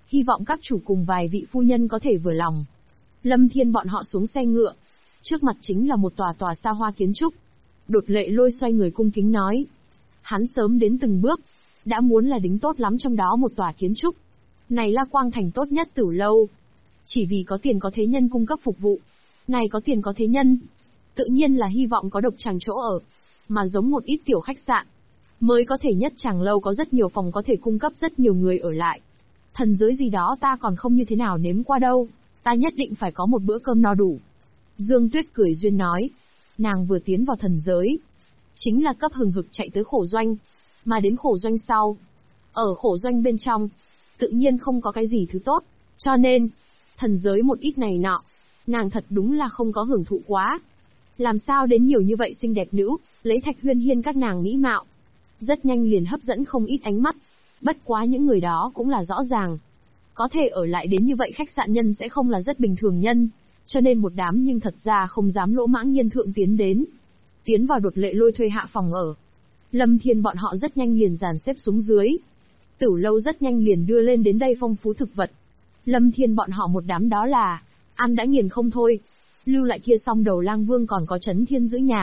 Hy vọng các chủ cùng vài vị phu nhân có thể vừa lòng. Lâm Thiên bọn họ xuống xe ngựa. Trước mặt chính là một tòa tòa xa hoa kiến trúc. Đột Lệ Lôi xoay người cung kính nói. Hắn sớm đến từng bước, đã muốn là đính tốt lắm trong đó một tòa kiến trúc. Này là Quang Thành tốt nhất Tử lâu. Chỉ vì có tiền có thế nhân cung cấp phục vụ. Này có tiền có thế nhân, tự nhiên là hy vọng có độc tràng chỗ ở. Mà giống một ít tiểu khách sạn, mới có thể nhất tràng lâu có rất nhiều phòng có thể cung cấp rất nhiều người ở lại. Thần giới gì đó ta còn không như thế nào nếm qua đâu, ta nhất định phải có một bữa cơm no đủ. Dương Tuyết cười duyên nói, nàng vừa tiến vào thần giới, chính là cấp hừng hực chạy tới khổ doanh, mà đến khổ doanh sau. Ở khổ doanh bên trong, tự nhiên không có cái gì thứ tốt, cho nên, thần giới một ít này nọ, nàng thật đúng là không có hưởng thụ quá. Làm sao đến nhiều như vậy xinh đẹp nữ, lấy Thạch Huyên Hiên các nàng mỹ mạo. Rất nhanh liền hấp dẫn không ít ánh mắt. Bất quá những người đó cũng là rõ ràng. Có thể ở lại đến như vậy khách sạn nhân sẽ không là rất bình thường nhân. Cho nên một đám nhưng thật ra không dám lỗ mãng nhân thượng tiến đến. Tiến vào Đột Lệ Lôi thuê hạ phòng ở. Lâm Thiên bọn họ rất nhanh liền dàn xếp xuống dưới. Tử lâu rất nhanh liền đưa lên đến đây phong phú thực vật. Lâm Thiên bọn họ một đám đó là ăn đã nghiền không thôi. Lưu lại kia xong đầu Lang Vương còn có Chấn Thiên giữ nhà.